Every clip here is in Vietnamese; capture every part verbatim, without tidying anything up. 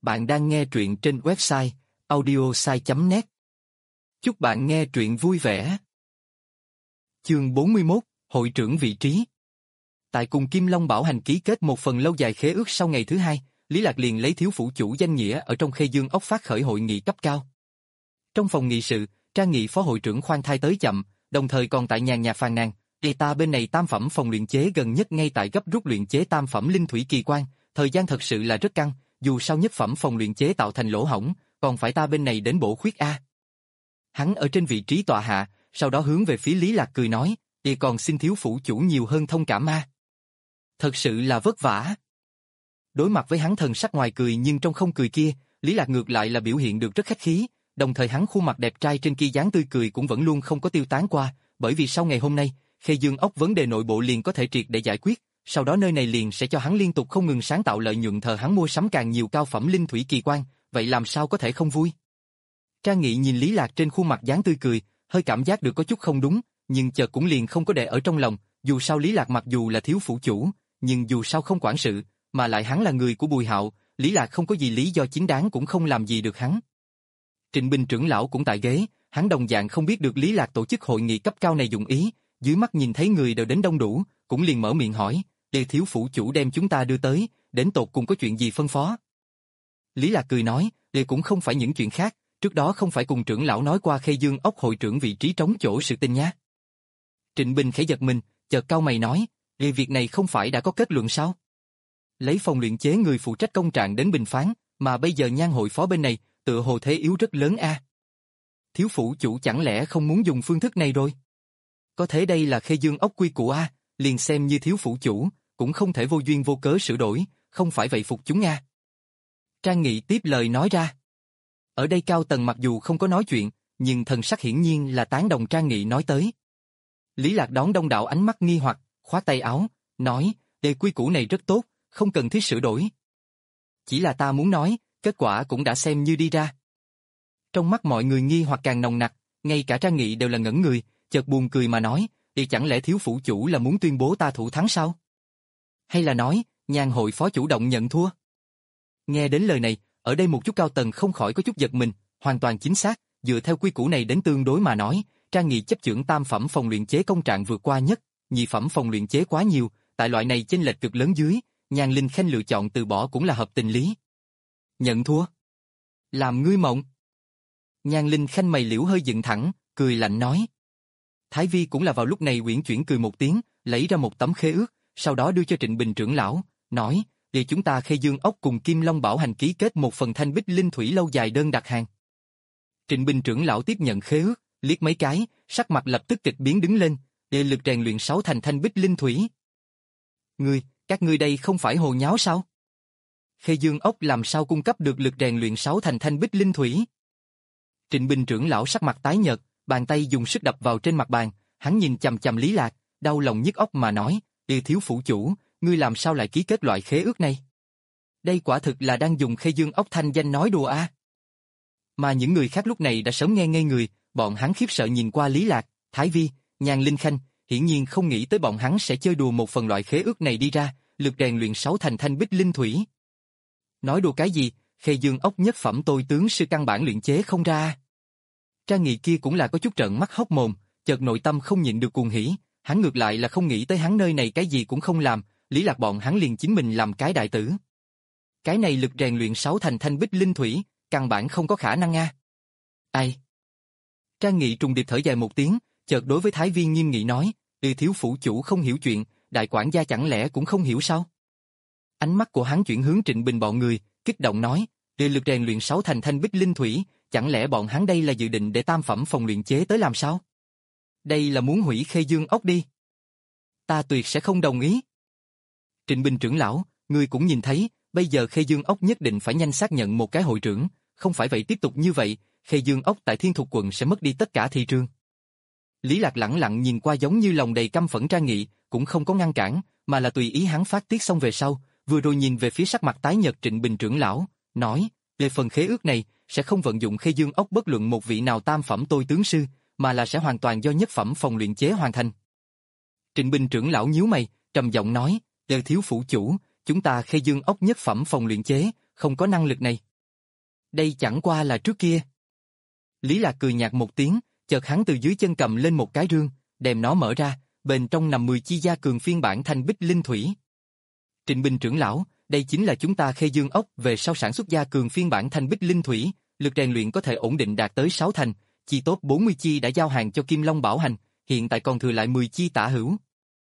Bạn đang nghe truyện trên website audiosai chấm net. Chúc bạn nghe truyện vui vẻ. Chương bốn mươi mốt, Hội trưởng vị trí. Tại cùng Kim Long Bảo Hành ký kết một phần lâu dài khế ước sau ngày thứ hai, Lý Lạc liền lấy thiếu phủ chủ danh nghĩa ở trong Khê Dương ốc phát khởi hội nghị cấp cao. Trong phòng nghị sự, Trang Nghị phó hội trưởng khoan thai tới chậm, đồng thời còn tại nhàn nhạt phàn nàn, "Ê ta bên này tam phẩm phòng luyện chế gần nhất ngay tại gấp rút luyện chế tam phẩm linh thủy kỳ quan, thời gian thật sự là rất căng, dù sao nhất phẩm phòng luyện chế tạo thành lỗ hổng, còn phải ta bên này đến bổ khuyết a." Hắn ở trên vị trí tọa hạ, sau đó hướng về phía Lý Lạc cười nói, "Ê còn xin thiếu phủ chủ nhiều hơn thông cảm a. Thật sự là vất vả." Đối mặt với hắn thần sắc ngoài cười nhưng trong không cười kia, Lý Lạc ngược lại là biểu hiện được rất khách khí, đồng thời hắn khuôn mặt đẹp trai trên kia dáng tươi cười cũng vẫn luôn không có tiêu tán qua, bởi vì sau ngày hôm nay, Khê Dương ốc vấn đề nội bộ liền có thể triệt để giải quyết, sau đó nơi này liền sẽ cho hắn liên tục không ngừng sáng tạo lợi nhuận thờ hắn mua sắm càng nhiều cao phẩm linh thủy kỳ quan, vậy làm sao có thể không vui. Trang Nghị nhìn Lý Lạc trên khuôn mặt dáng tươi cười, hơi cảm giác được có chút không đúng, nhưng chợt cũng liền không có để ở trong lòng, dù sao Lý Lạc mặc dù là thiếu phủ chủ, nhưng dù sao không quản sự, mà lại hắn là người của Bùi Hạo, Lý Lạc không có gì lý do chính đáng cũng không làm gì được hắn. Trịnh Bình trưởng lão cũng tại ghế, hắn đồng dạng không biết được Lý Lạc tổ chức hội nghị cấp cao này dụng ý, dưới mắt nhìn thấy người đều đến đông đủ, cũng liền mở miệng hỏi, "Đề thiếu phủ chủ đem chúng ta đưa tới, đến tột cùng có chuyện gì phân phó?" Lý Lạc cười nói, "Đề cũng không phải những chuyện khác, trước đó không phải cùng trưởng lão nói qua Khê Dương ốc hội trưởng vị trí trống chỗ sự tình nhá." Trịnh Bình khẽ giật mình, chợt cau mày nói, "Đề việc này không phải đã có kết luận sao? Lấy phòng luyện chế người phụ trách công trạng đến bình phán, mà bây giờ Nhan hội phó bên này, tựa hồ thế yếu rất lớn a. Thiếu phủ chủ chẳng lẽ không muốn dùng phương thức này rồi? Có thể đây là Khê Dương ốc quy củ a, liền xem như thiếu phủ chủ, cũng không thể vô duyên vô cớ sửa đổi, không phải vậy phục chúng a." Trang Nghị tiếp lời nói ra. Ở đây cao tầng mặc dù không có nói chuyện, nhưng thần sắc hiển nhiên là tán đồng Trang Nghị nói tới. Lý Lạc đón đông đảo ánh mắt nghi hoặc, khoát tay áo, nói, "Đề quy củ này rất tốt, không cần thiết sửa đổi. Chỉ là ta muốn nói, kết quả cũng đã xem như đi ra." Trong mắt mọi người nghi hoặc càng nồng nặc, ngay cả Trang Nghị đều là ngẩn người, chợt buồn cười mà nói, "Thì chẳng lẽ thiếu phủ chủ là muốn tuyên bố ta thủ thắng sao? Hay là nói, Nhan hội phó chủ động nhận thua?" Nghe đến lời này, ở đây một chút cao tầng không khỏi có chút giật mình, hoàn toàn chính xác, dựa theo quy củ này đến tương đối mà nói, Trang Nghị chấp chưởng tam phẩm phòng luyện chế công trạng vượt qua nhất, nhị phẩm phòng luyện chế quá nhiều, tại loại này chênh lệch cực lớn dưới, Nhan Linh Khanh lựa chọn từ bỏ cũng là hợp tình lý. Nhận thua? Làm ngươi mộng? Nhan Linh Khanh mày liễu hơi dựng thẳng, cười lạnh nói. Thái Vi cũng là vào lúc này uyển chuyển cười một tiếng, lấy ra một tấm khế ước, sau đó đưa cho Trịnh Bình trưởng lão, nói, "Để chúng ta Khê Dương ốc cùng Kim Long Bảo Hành ký kết một phần thanh bích linh thủy lâu dài đơn đặt hàng." Trịnh Bình trưởng lão tiếp nhận khế ước, liếc mấy cái, sắc mặt lập tức kịch biến đứng lên, "Để lực rèn luyện sáu thành thanh bích linh thủy." Ngươi, các ngươi đây không phải hồ nháo sao? Khê Dương ốc làm sao cung cấp được lực rèn luyện sáu thành thanh bích linh thủy? Trịnh Bình trưởng lão sắc mặt tái nhợt, bàn tay dùng sức đập vào trên mặt bàn, hắn nhìn chằm chằm Lý Lạc, đau lòng nhức óc mà nói, "Ê thiếu phủ chủ, ngươi làm sao lại ký kết loại khế ước này? Đây quả thực là đang dùng Khê Dương ốc thanh danh nói đùa a." À. Mà những người khác lúc này đã sớm nghe ngây người, bọn hắn khiếp sợ nhìn qua Lý Lạc, Thái Vi, Nhan Linh Khanh, hiển nhiên không nghĩ tới bọn hắn sẽ chơi đùa một phần loại khế ước này đi ra, lực rèn luyện sáu thành thanh bích linh thủy. Nói đùa cái gì, Khê Dương ốc nhất phẩm tôi tướng sư căn bản luyện chế không ra. Trang Nghị kia cũng là có chút trợn mắt hốc mồm, chợt nội tâm không nhịn được cuồng hỉ, hắn ngược lại là không nghĩ tới hắn nơi này cái gì cũng không làm, Lý Lạc bọn hắn liền chính mình làm cái đại tử. Cái này lực rèn luyện sáu thành thanh bích linh thủy, căn bản không có khả năng a. Ai? Trang Nghị trùng điệp thở dài một tiếng, chợt đối với Thái Viên nghiêm nghị nói, "Ừ thiếu phủ chủ không hiểu chuyện, đại quản gia chẳng lẽ cũng không hiểu sao?" Ánh mắt của hắn chuyển hướng Trịnh Bình bọn người, kích động nói, "Đề lực rèn luyện sáu thành thanh bích linh thủy, chẳng lẽ bọn hắn đây là dự định để tam phẩm phòng luyện chế tới làm sao? Đây là muốn hủy Khê Dương ốc đi. Ta tuyệt sẽ không đồng ý." Trịnh Bình trưởng lão, ngươi cũng nhìn thấy, bây giờ Khê Dương ốc nhất định phải nhanh xác nhận một cái hội trưởng, không phải vậy tiếp tục như vậy, Khê Dương ốc tại Thiên Thục quận sẽ mất đi tất cả thị trường. Lý Lạc lẳng lặng nhìn qua giống như lòng đầy căm phẫn Trang Nghị, cũng không có ngăn cản, mà là tùy ý hắn phát tiết xong về sau, vừa rồi nhìn về phía sắc mặt tái nhợt Trịnh Bình trưởng lão, nói, "Về phần khế ước này, sẽ không vận dụng Khê Dương ốc bất luận một vị nào tam phẩm tôi tướng sư, mà là sẽ hoàn toàn do nhất phẩm phòng luyện chế hoàn thành." Trịnh Bình trưởng lão nhíu mày, trầm giọng nói, "Đều thiếu phủ chủ, chúng ta Khê Dương ốc nhất phẩm phòng luyện chế, không có năng lực này." Đây chẳng qua là trước kia. Lý Lạc cười nhạt một tiếng, chợt hắn từ dưới chân cầm lên một cái rương, đem nó mở ra, bên trong nằm mười chi gia cường phiên bản thanh bích linh thủy. Trịnh Bình trưởng lão, đây chính là chúng ta Khê Dương ốc về sau sản xuất gia cường phiên bản thanh bích linh thủy, lực rèn luyện có thể ổn định đạt tới sáu thành, chi tốt bốn mươi chi đã giao hàng cho Kim Long Bảo Hành, hiện tại còn thừa lại mười chi tả hữu.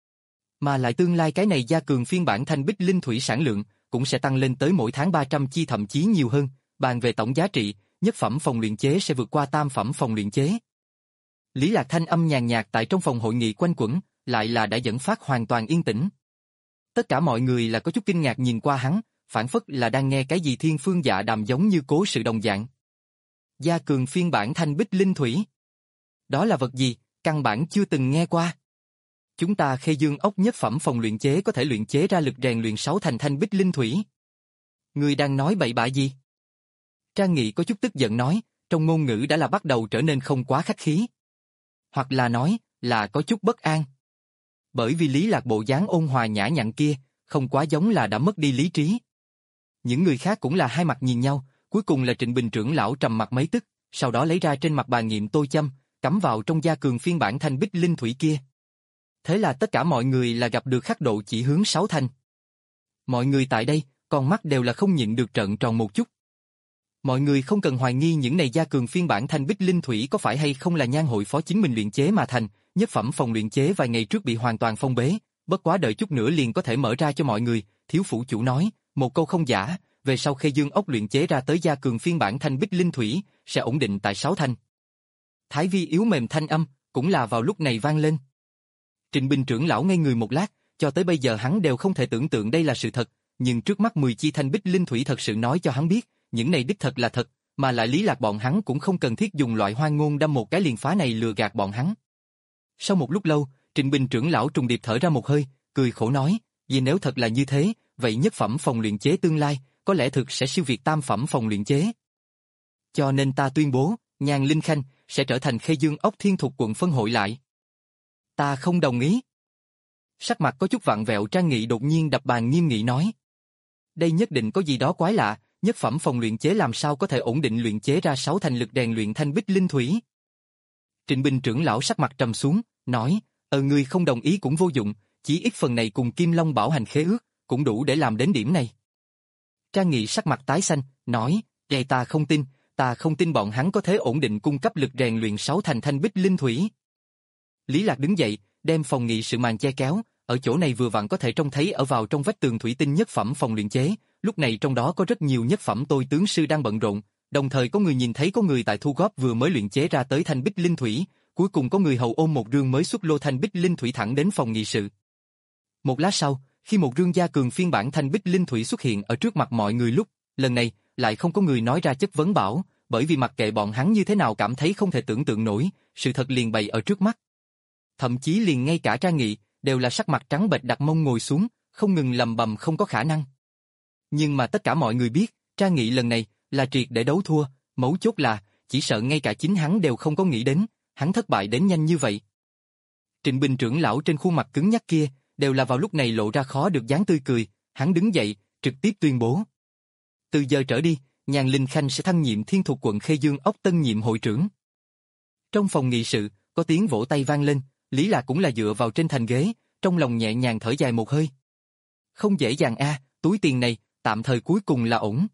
Mà lại tương lai cái này gia cường phiên bản thanh bích linh thủy sản lượng cũng sẽ tăng lên tới mỗi tháng ba trăm chi thậm chí nhiều hơn, bàn về tổng giá trị, nhất phẩm phòng luyện chế sẽ vượt qua tam phẩm phòng luyện chế. Lý Lạc thanh âm nhàn nhạt tại trong phòng hội nghị quanh quẩn, lại là đã dẫn phát hoàn toàn yên tĩnh. Tất cả mọi người là có chút kinh ngạc nhìn qua hắn, phản phất là đang nghe cái gì thiên phương dạ đàm giống như cố sự đồng dạng. Gia cường phiên bản thanh bích linh thủy. Đó là vật gì, căn bản chưa từng nghe qua. Chúng ta Khê Dương ốc nhất phẩm phòng luyện chế có thể luyện chế ra lực rèn luyện sáu thành thanh bích linh thủy. Người đang nói bậy bạ gì? Trang Nghị có chút tức giận nói, trong ngôn ngữ đã là bắt đầu trở nên không quá khách khí. Hoặc là nói, là có chút bất an. Bởi vì Lý Lạc bộ dáng ôn hòa nhã nhặn kia, không quá giống là đã mất đi lý trí. Những người khác cũng là hai mặt nhìn nhau, cuối cùng là Trịnh Bình trưởng lão trầm mặt mấy tức, sau đó lấy ra trên mặt bàn nghiệm tôi châm, cắm vào trong gia cường phiên bản thanh bích linh thủy kia. Thế là tất cả mọi người là gặp được khắc độ chỉ hướng sáu thành. Mọi người tại đây, con mắt đều là không nhịn được trợn tròn một chút. Mọi người không cần hoài nghi những này gia cường phiên bản thanh bích linh thủy có phải hay không là nhan hội phó chính mình luyện chế mà thành, nhất phẩm phòng luyện chế vài ngày trước bị hoàn toàn phong bế, bất quá đợi chút nữa liền có thể mở ra cho mọi người, thiếu phủ chủ nói, một câu không giả, về sau Khê Dương ốc luyện chế ra tới gia cường phiên bản thanh bích linh thủy, sẽ ổn định tại sáu thành. Thái Vi yếu mềm thanh âm, cũng là vào lúc này vang lên. Trịnh Bình trưởng lão ngây người một lát, cho tới bây giờ hắn đều không thể tưởng tượng đây là sự thật, nhưng trước mắt mười chi thanh bích linh thủy thật sự nói cho hắn biết, những này đích thật là thật, mà lại Lý Lạc bọn hắn cũng không cần thiết dùng loại hoang ngôn đâm một cái liền phá này lừa gạt bọn hắn. Sau một lúc lâu, Trịnh Bình trưởng lão trùng điệp thở ra một hơi, cười khổ nói, vì nếu thật là như thế, vậy nhất phẩm phòng luyện chế tương lai, có lẽ thực sẽ siêu việt tam phẩm phòng luyện chế. Cho nên ta tuyên bố, Nhan Linh Khanh sẽ trở thành Khê Dương ốc thiên thuộc quận phân hội lại. Ta không đồng ý. Sắc mặt có chút vặn vẹo Trang Nghị đột nhiên đập bàn nghiêm nghị nói. Đây nhất định có gì đó quái lạ, nhất phẩm phòng luyện chế làm sao có thể ổn định luyện chế ra sáu thành lực rèn luyện thanh bích linh thủy. Trịnh Bình trưởng lão sắc mặt trầm xuống, nói, ờ ngươi không đồng ý cũng vô dụng, chỉ ít phần này cùng Kim Long Bảo Hành khế ước, cũng đủ để làm đến điểm này. Trang Nghị sắc mặt tái xanh, nói, vậy ta không tin, ta không tin bọn hắn có thể ổn định cung cấp lực rèn luyện sáu thành thanh bích linh thủy. Lý Lạc đứng dậy, đem phòng nghị sự màn che kéo, ở chỗ này vừa vặn có thể trông thấy ở vào trong vách tường thủy tinh nhất phẩm phòng luyện chế, lúc này trong đó có rất nhiều nhất phẩm tôi tướng sư đang bận rộn, đồng thời có người nhìn thấy có người tại thu góp vừa mới luyện chế ra tới thanh bích linh thủy, cuối cùng có người hầu ôm một rương mới xuất lô thanh bích linh thủy thẳng đến phòng nghị sự. Một lát sau, khi một rương gia cường phiên bản thanh bích linh thủy xuất hiện ở trước mặt mọi người lúc, lần này lại không có người nói ra chất vấn bảo, bởi vì mặc kệ bọn hắn như thế nào cảm thấy không thể tưởng tượng nổi, sự thật liền bày ở trước mắt. Thậm chí liền ngay cả Trang Nghị đều là sắc mặt trắng bệch đặt mông ngồi xuống, không ngừng lầm bầm không có khả năng. Nhưng mà tất cả mọi người biết, Trang Nghị lần này là triệt để đấu thua, mấu chốt là chỉ sợ ngay cả chính hắn đều không có nghĩ đến, hắn thất bại đến nhanh như vậy. Trịnh Bình trưởng lão trên khuôn mặt cứng nhắc kia đều là vào lúc này lộ ra khó được dáng tươi cười, hắn đứng dậy, trực tiếp tuyên bố. Từ giờ trở đi, Nhan Linh Khanh sẽ thăng nhiệm Thiên Thuộc quận Khê Dương ốc tân nhiệm hội trưởng. Trong phòng nghị sự, có tiếng vỗ tay vang lên, Lý Lạc cũng là dựa vào trên thành ghế, trong lòng nhẹ nhàng thở dài một hơi. Không dễ dàng a, túi tiền này, tạm thời cuối cùng là ổn.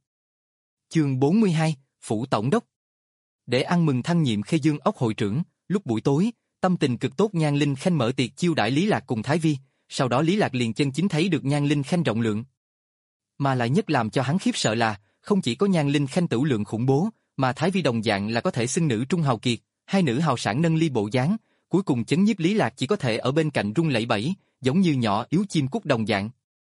Chương bốn mươi hai, Phủ Tổng đốc. Để ăn mừng thăng nhiệm Khê Dương ốc hội trưởng, lúc buổi tối, tâm tình cực tốt Nhan Linh Khanh mở tiệc chiêu đãi Lý Lạc cùng Thái Vi, sau đó Lý Lạc liền chân chính thấy được Nhan Linh Khanh rộng lượng. Mà lại nhất làm cho hắn khiếp sợ là, không chỉ có Nhan Linh Khanh tửu lượng khủng bố, mà Thái Vi đồng dạng là có thể xưng nữ trung hào kiệt, hai nữ hào sản nâng ly bộ dáng, cuối cùng chấn nhiếp Lý Lạc chỉ có thể ở bên cạnh rung lẩy bẩy, giống như nhỏ yếu chim cút đồng dạng.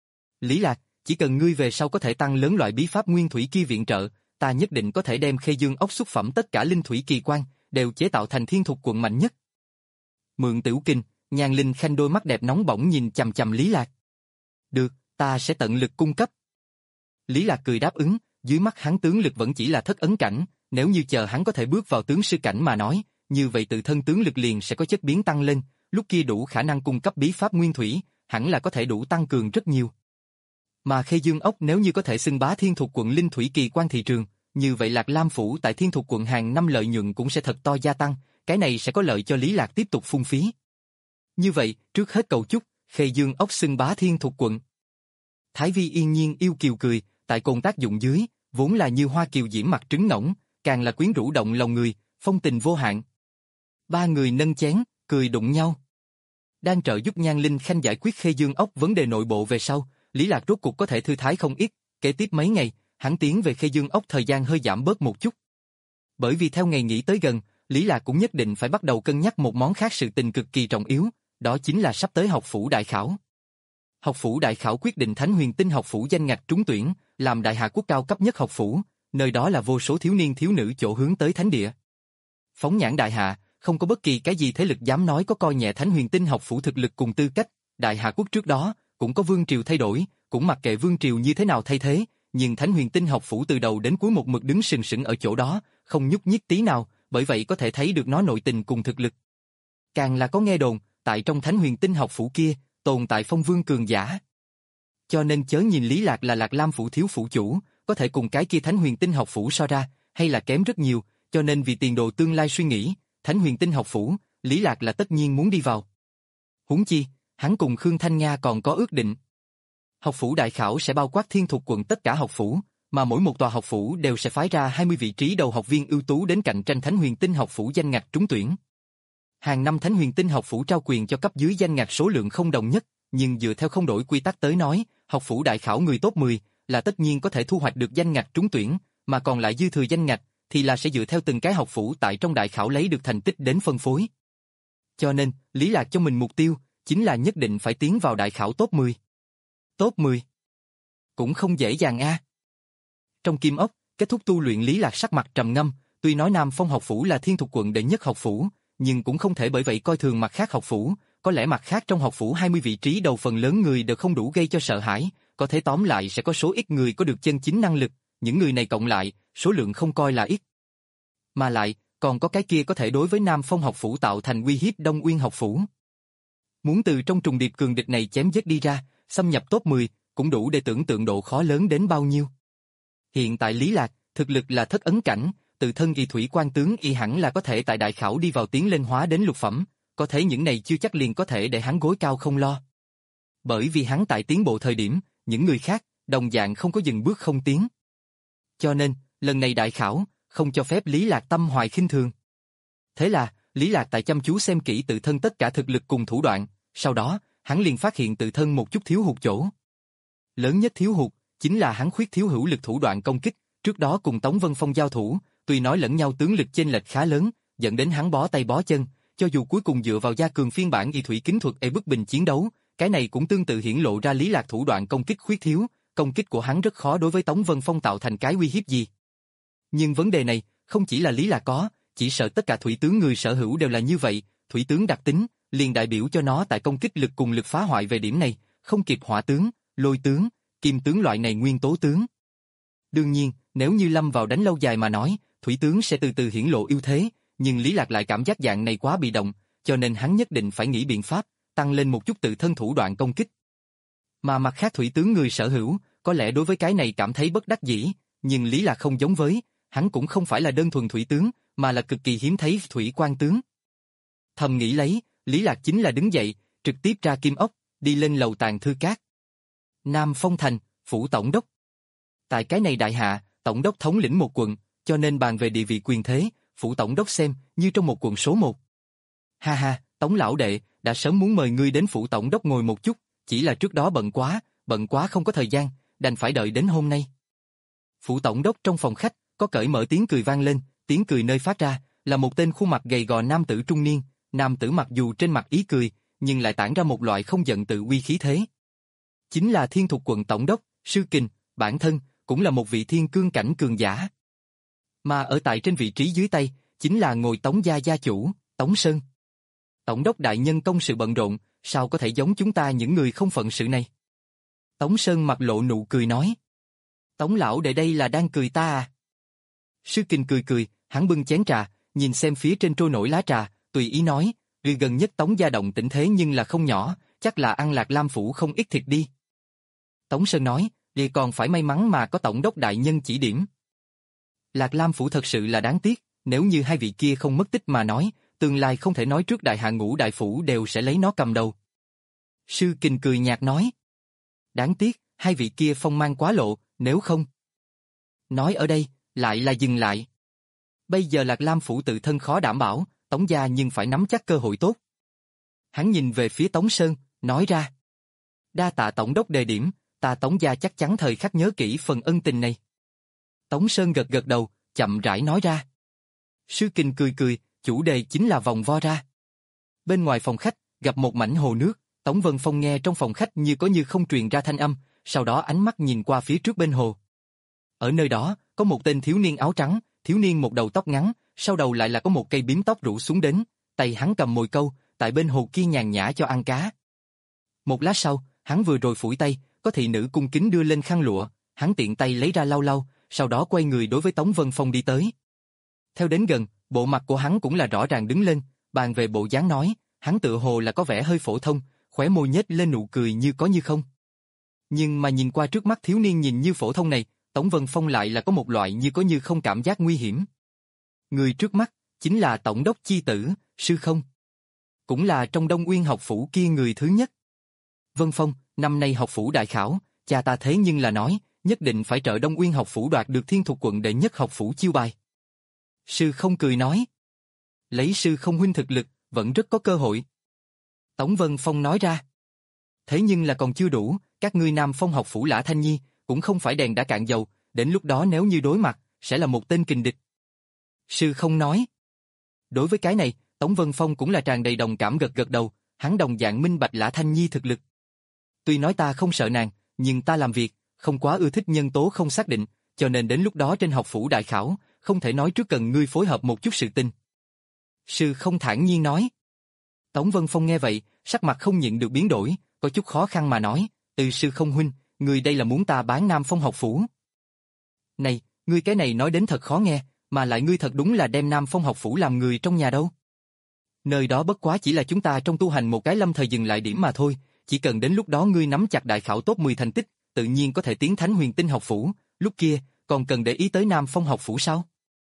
Lý Lạc, chỉ cần ngươi về sau có thể tăng lớn loại bí pháp nguyên thủy kia viện trợ, ta nhất định có thể đem Khê Dương ốc xuất phẩm tất cả linh thủy kỳ quan, đều chế tạo thành Thiên Thuộc quận mạnh nhất. Mượn Tiểu Kinh, Nhan Linh Khanh đôi mắt đẹp nóng bỏng nhìn chằm chằm Lý Lạc. Được, ta sẽ tận lực cung cấp. Lý Lạc cười đáp ứng, dưới mắt hắn tướng lực vẫn chỉ là thất ấn cảnh, nếu như chờ hắn có thể bước vào tướng sư cảnh mà nói, như vậy tự thân tướng lực liền sẽ có chất biến tăng lên, lúc kia đủ khả năng cung cấp bí pháp nguyên thủy, hẳn là có thể đủ tăng cường rất nhiều. Mà Khê Dương ốc nếu như có thể xưng bá Thiên Thuộc quận linh thủy kỳ quan thị trường, như vậy Lạc Lam Phủ tại Thiên Thục quận hàng năm lợi nhuận cũng sẽ thật to gia tăng, cái này sẽ có lợi cho Lý Lạc tiếp tục phung phí. Như vậy, trước hết cầu chúc, Khê Dương ốc xưng bá Thiên Thục quận. Thái Vi yên nhiên yêu kiều cười, tại cồn tác dụng dưới, vốn là như hoa kiều diễm mặt trứng ngỗng, càng là quyến rũ động lòng người, phong tình vô hạn. Ba người nâng chén, cười đụng nhau. Đang trợ giúp Nhan Linh Khanh giải quyết Khê Dương ốc vấn đề nội bộ về sau, Lý Lạc rốt cuộc có thể thư thái không ít, kế tiếp mấy ngày, hắn tiến về Khê Dương ốc thời gian hơi giảm bớt một chút. Bởi vì theo ngày nghỉ tới gần, Lý Lạc cũng nhất định phải bắt đầu cân nhắc một món khác sự tình cực kỳ trọng yếu, đó chính là sắp tới học phủ đại khảo. Học phủ đại khảo quyết định Thánh Huyền Tinh học phủ danh ngạch trúng tuyển, làm đại hạ quốc cao cấp nhất học phủ, nơi đó là vô số thiếu niên thiếu nữ chỗ hướng tới thánh địa. Phóng nhãn đại hạ, không có bất kỳ cái gì thế lực dám nói có coi nhẹ Thánh Huyền Tinh học phủ thực lực cùng tư cách, đại hạ quốc trước đó cũng có vương triều thay đổi, cũng mặc kệ vương triều như thế nào thay thế, nhưng Thánh Huyền Tinh học phủ từ đầu đến cuối một mực đứng sừng sững ở chỗ đó, không nhúc nhích tí nào, bởi vậy có thể thấy được nó nội tình cùng thực lực. Càng là có nghe đồn, tại trong Thánh Huyền Tinh học phủ kia, tồn tại phong vương cường giả. Cho nên chớ nhìn Lý Lạc là Lạc Lam phủ thiếu phủ chủ, có thể cùng cái kia Thánh Huyền Tinh học phủ so ra, hay là kém rất nhiều, cho nên vì tiền đồ tương lai suy nghĩ, Thánh Huyền Tinh học phủ, Lý Lạc là tất nhiên muốn đi vào. Huống chi, hắn cùng Khương Thanh Nga còn có ước định. Học phủ đại khảo sẽ bao quát Thiên Thục quận tất cả học phủ, mà mỗi một tòa học phủ đều sẽ phái ra hai mươi vị trí đầu học viên ưu tú đến cạnh tranh Thánh Huyền Tinh học phủ danh ngạch trúng tuyển. Hàng năm Thánh Huyền Tinh học phủ trao quyền cho cấp dưới danh ngạch số lượng không đồng nhất, nhưng dựa theo không đổi quy tắc tới nói, học phủ đại khảo người top mười là tất nhiên có thể thu hoạch được danh ngạch trúng tuyển, mà còn lại dư thừa danh ngạch thì là sẽ dựa theo từng cái học phủ tại trong đại khảo lấy được thành tích đến phân phối. Cho nên, Lý Lạc cho mình mục tiêu chính là nhất định phải tiến vào đại khảo top mười. Top mười cũng không dễ dàng a. Trong Kim Ốc, kết thúc tu luyện Lý Lạc sắc mặt trầm ngâm, tuy nói Nam Phong học phủ là Thiên Thục quận đệ nhất học phủ, nhưng cũng không thể bởi vậy coi thường mặt khác học phủ, có lẽ mặt khác trong học phủ hai mươi vị trí đầu phần lớn người đều không đủ gây cho sợ hãi, có thể tóm lại sẽ có số ít người có được chân chính năng lực, những người này cộng lại, số lượng không coi là ít. Mà lại, còn có cái kia có thể đối với Nam Phong học phủ tạo thành uy hiếp Đông Uyên học phủ. Muốn từ trong trùng điệp cường địch này chém giết đi ra, xâm nhập top mười, cũng đủ để tưởng tượng độ khó lớn đến bao nhiêu. Hiện tại Lý Lạc, thực lực là thất ấn cảnh, tự thân y thủy quan tướng y hẳn là có thể tại đại khảo đi vào tiến lên hóa đến lục phẩm, có thể những này chưa chắc liền có thể để hắn gối cao không lo. Bởi vì hắn tại tiến bộ thời điểm, những người khác, đồng dạng không có dừng bước không tiến. Cho nên, lần này đại khảo, không cho phép Lý Lạc tâm hoài khinh thường. Thế là, Lý Lạc tại chăm chú xem kỹ tự thân tất cả thực lực cùng thủ đoạn, sau đó, hắn liền phát hiện tự thân một chút thiếu hụt chỗ. Lớn nhất thiếu hụt, chính là hắn khuyết thiếu hữu lực thủ đoạn công kích, trước đó cùng Tống Vân Phong giao thủ, tuy nói lẫn nhau tướng lực chênh lệch khá lớn, dẫn đến hắn bó tay bó chân, cho dù cuối cùng dựa vào gia cường phiên bản y thủy kính thuật để bức bình chiến đấu, cái này cũng tương tự hiển lộ ra Lý Lạc thủ đoạn công kích khuyết thiếu, công kích của hắn rất khó đối với Tống Vân Phong tạo thành cái uy hiếp gì. Nhưng vấn đề này, không chỉ là Lý Lạc có, chỉ sợ tất cả thủy tướng người sở hữu đều là như vậy, thủy tướng đặc tính, liền đại biểu cho nó tại công kích lực cùng lực phá hoại về điểm này, không kịp hỏa tướng, lôi tướng, kim tướng loại này nguyên tố tướng. Đương nhiên, nếu như lâm vào đánh lâu dài mà nói, thủy tướng sẽ từ từ hiển lộ ưu thế, nhưng Lý Lạc lại cảm giác dạng này quá bị động, cho nên hắn nhất định phải nghĩ biện pháp, tăng lên một chút tự thân thủ đoạn công kích. Mà mặt khác thủy tướng người sở hữu, có lẽ đối với cái này cảm thấy bất đắc dĩ, nhưng Lý Lạc không giống với, hắn cũng không phải là đơn thuần thủy tướng, mà là cực kỳ hiếm thấy thủy quan tướng. Thầm nghĩ lấy, Lý Lạc chính là đứng dậy, trực tiếp ra Kim Ốc, đi lên lầu tàng thư cát. Nam Phong thành, phủ tổng đốc. Tại cái này đại hạ, tổng đốc thống lĩnh một quận, cho nên bàn về địa vị quyền thế, phủ tổng đốc xem như trong một quận số một. Ha ha, Tống lão đệ, đã sớm muốn mời ngươi đến phủ tổng đốc ngồi một chút, chỉ là trước đó bận quá, bận quá không có thời gian, đành phải đợi đến hôm nay. Phủ tổng đốc trong phòng khách, có cởi mở tiếng cười vang lên, tiếng cười nơi phát ra, là một tên khuôn mặt gầy gò nam tử trung niên, nam tử mặc dù trên mặt ý cười, nhưng lại tản ra một loại không giận tự uy khí thế. Chính là Thiên Thục quận tổng đốc, Sư Kình, bản thân, cũng là một vị thiên cương cảnh cường giả. Mà ở tại trên vị trí dưới tay, chính là ngồi Tống gia gia chủ, Tống Sơn. Tổng đốc đại nhân công sự bận rộn, sao có thể giống chúng ta những người không phận sự này? Tống Sơn mặt lộ nụ cười nói. Tống lão đệ đây là đang cười ta à? Sư Kình cười cười, hắn bưng chén trà, nhìn xem phía trên trôi nổi lá trà, tùy ý nói, người gần nhất Tống gia động tĩnh thế nhưng là không nhỏ, chắc là ăn Lạc Lam phủ không ít thịt đi. Tống Sơn nói, thì còn phải may mắn mà có tổng đốc đại nhân chỉ điểm. Lạc Lam phủ thật sự là đáng tiếc, nếu như hai vị kia không mất tích mà nói, tương lai không thể nói trước đại hạ ngũ đại phủ đều sẽ lấy nó cầm đầu. Sư Kình cười nhạt nói. Đáng tiếc, hai vị kia phong mang quá lộ, nếu không. Nói ở đây, lại là dừng lại. Bây giờ Lạc Lam phủ tự thân khó đảm bảo, Tống gia nhưng phải nắm chắc cơ hội tốt. Hắn nhìn về phía Tống Sơn, nói ra. Đa tạ tổng đốc đề điểm, ta Tống gia chắc chắn thời khắc nhớ kỹ phần ân tình này. Tống Sơn gật gật đầu, chậm rãi nói ra. Sư Kình cười cười, chủ đề chính là vòng vo ra. Bên ngoài phòng khách, gặp một mảnh hồ nước, Tống Vân Phong nghe trong phòng khách như có như không truyền ra thanh âm, sau đó ánh mắt nhìn qua phía trước bên hồ. Ở nơi đó, có một tên thiếu niên áo trắng, thiếu niên một đầu tóc ngắn, sau đầu lại là có một cây bím tóc rủ xuống đến, tay hắn cầm mồi câu, tại bên hồ kia nhàn nhã cho ăn cá. Một lát sau, hắn vừa rồi phủi tay, có thị nữ cung kính đưa lên khăn lụa, hắn tiện tay lấy ra lau lau, sau đó quay người đối với Tống Vân Phong đi tới. Theo đến gần, bộ mặt của hắn cũng là rõ ràng đứng lên, bàn về bộ dáng nói, hắn tựa hồ là có vẻ hơi phổ thông, khóe môi nhếch lên nụ cười như có như không. Nhưng mà nhìn qua trước mắt thiếu niên nhìn như phổ thông này, Tống Vân Phong lại là có một loại như có như không cảm giác nguy hiểm. Người trước mắt, chính là tổng đốc chi tử, Sư Không. Cũng là trong Đông Uyên học phủ kia người thứ nhất. Vân Phong, năm nay học phủ đại khảo, cha ta thế nhưng là nói, nhất định phải trợ Đông Uyên học phủ đoạt được Thiên Thục quận đệ nhất học phủ chiêu bài. Sư Không cười nói. Lấy Sư Không huynh thực lực, vẫn rất có cơ hội. Tống Vân Phong nói ra. Thế nhưng là còn chưa đủ, các ngươi Nam Phong học phủ Lã Thanh Nhi, cũng không phải đèn đã cạn dầu, đến lúc đó nếu như đối mặt, sẽ là một tên kình địch. Sư Không nói. Đối với cái này, Tống Vân Phong cũng là tràn đầy đồng cảm gật gật đầu, hắn đồng dạng minh bạch Lã Thanh Nhi thực lực. Tuy nói ta không sợ nàng, nhưng ta làm việc, không quá ưa thích nhân tố không xác định, cho nên đến lúc đó trên học phủ đại khảo, không thể nói trước cần ngươi phối hợp một chút sự tình. Sư Không thản nhiên nói. Tống Vân Phong nghe vậy, sắc mặt không nhịn được biến đổi, có chút khó khăn mà nói, từ Sư Không huynh, ngươi đây là muốn ta bán Nam Phong học phủ. Này, ngươi cái này nói đến thật khó nghe, mà lại ngươi thật đúng là đem Nam Phong học phủ làm người trong nhà đâu. Nơi đó bất quá chỉ là chúng ta trong tu hành một cái lâm thời dừng lại điểm mà thôi, chỉ cần đến lúc đó ngươi nắm chặt đại khảo top mười thành tích, tự nhiên có thể tiến Thánh Huyền Tinh học phủ, lúc kia, còn cần để ý tới Nam Phong học phủ sao?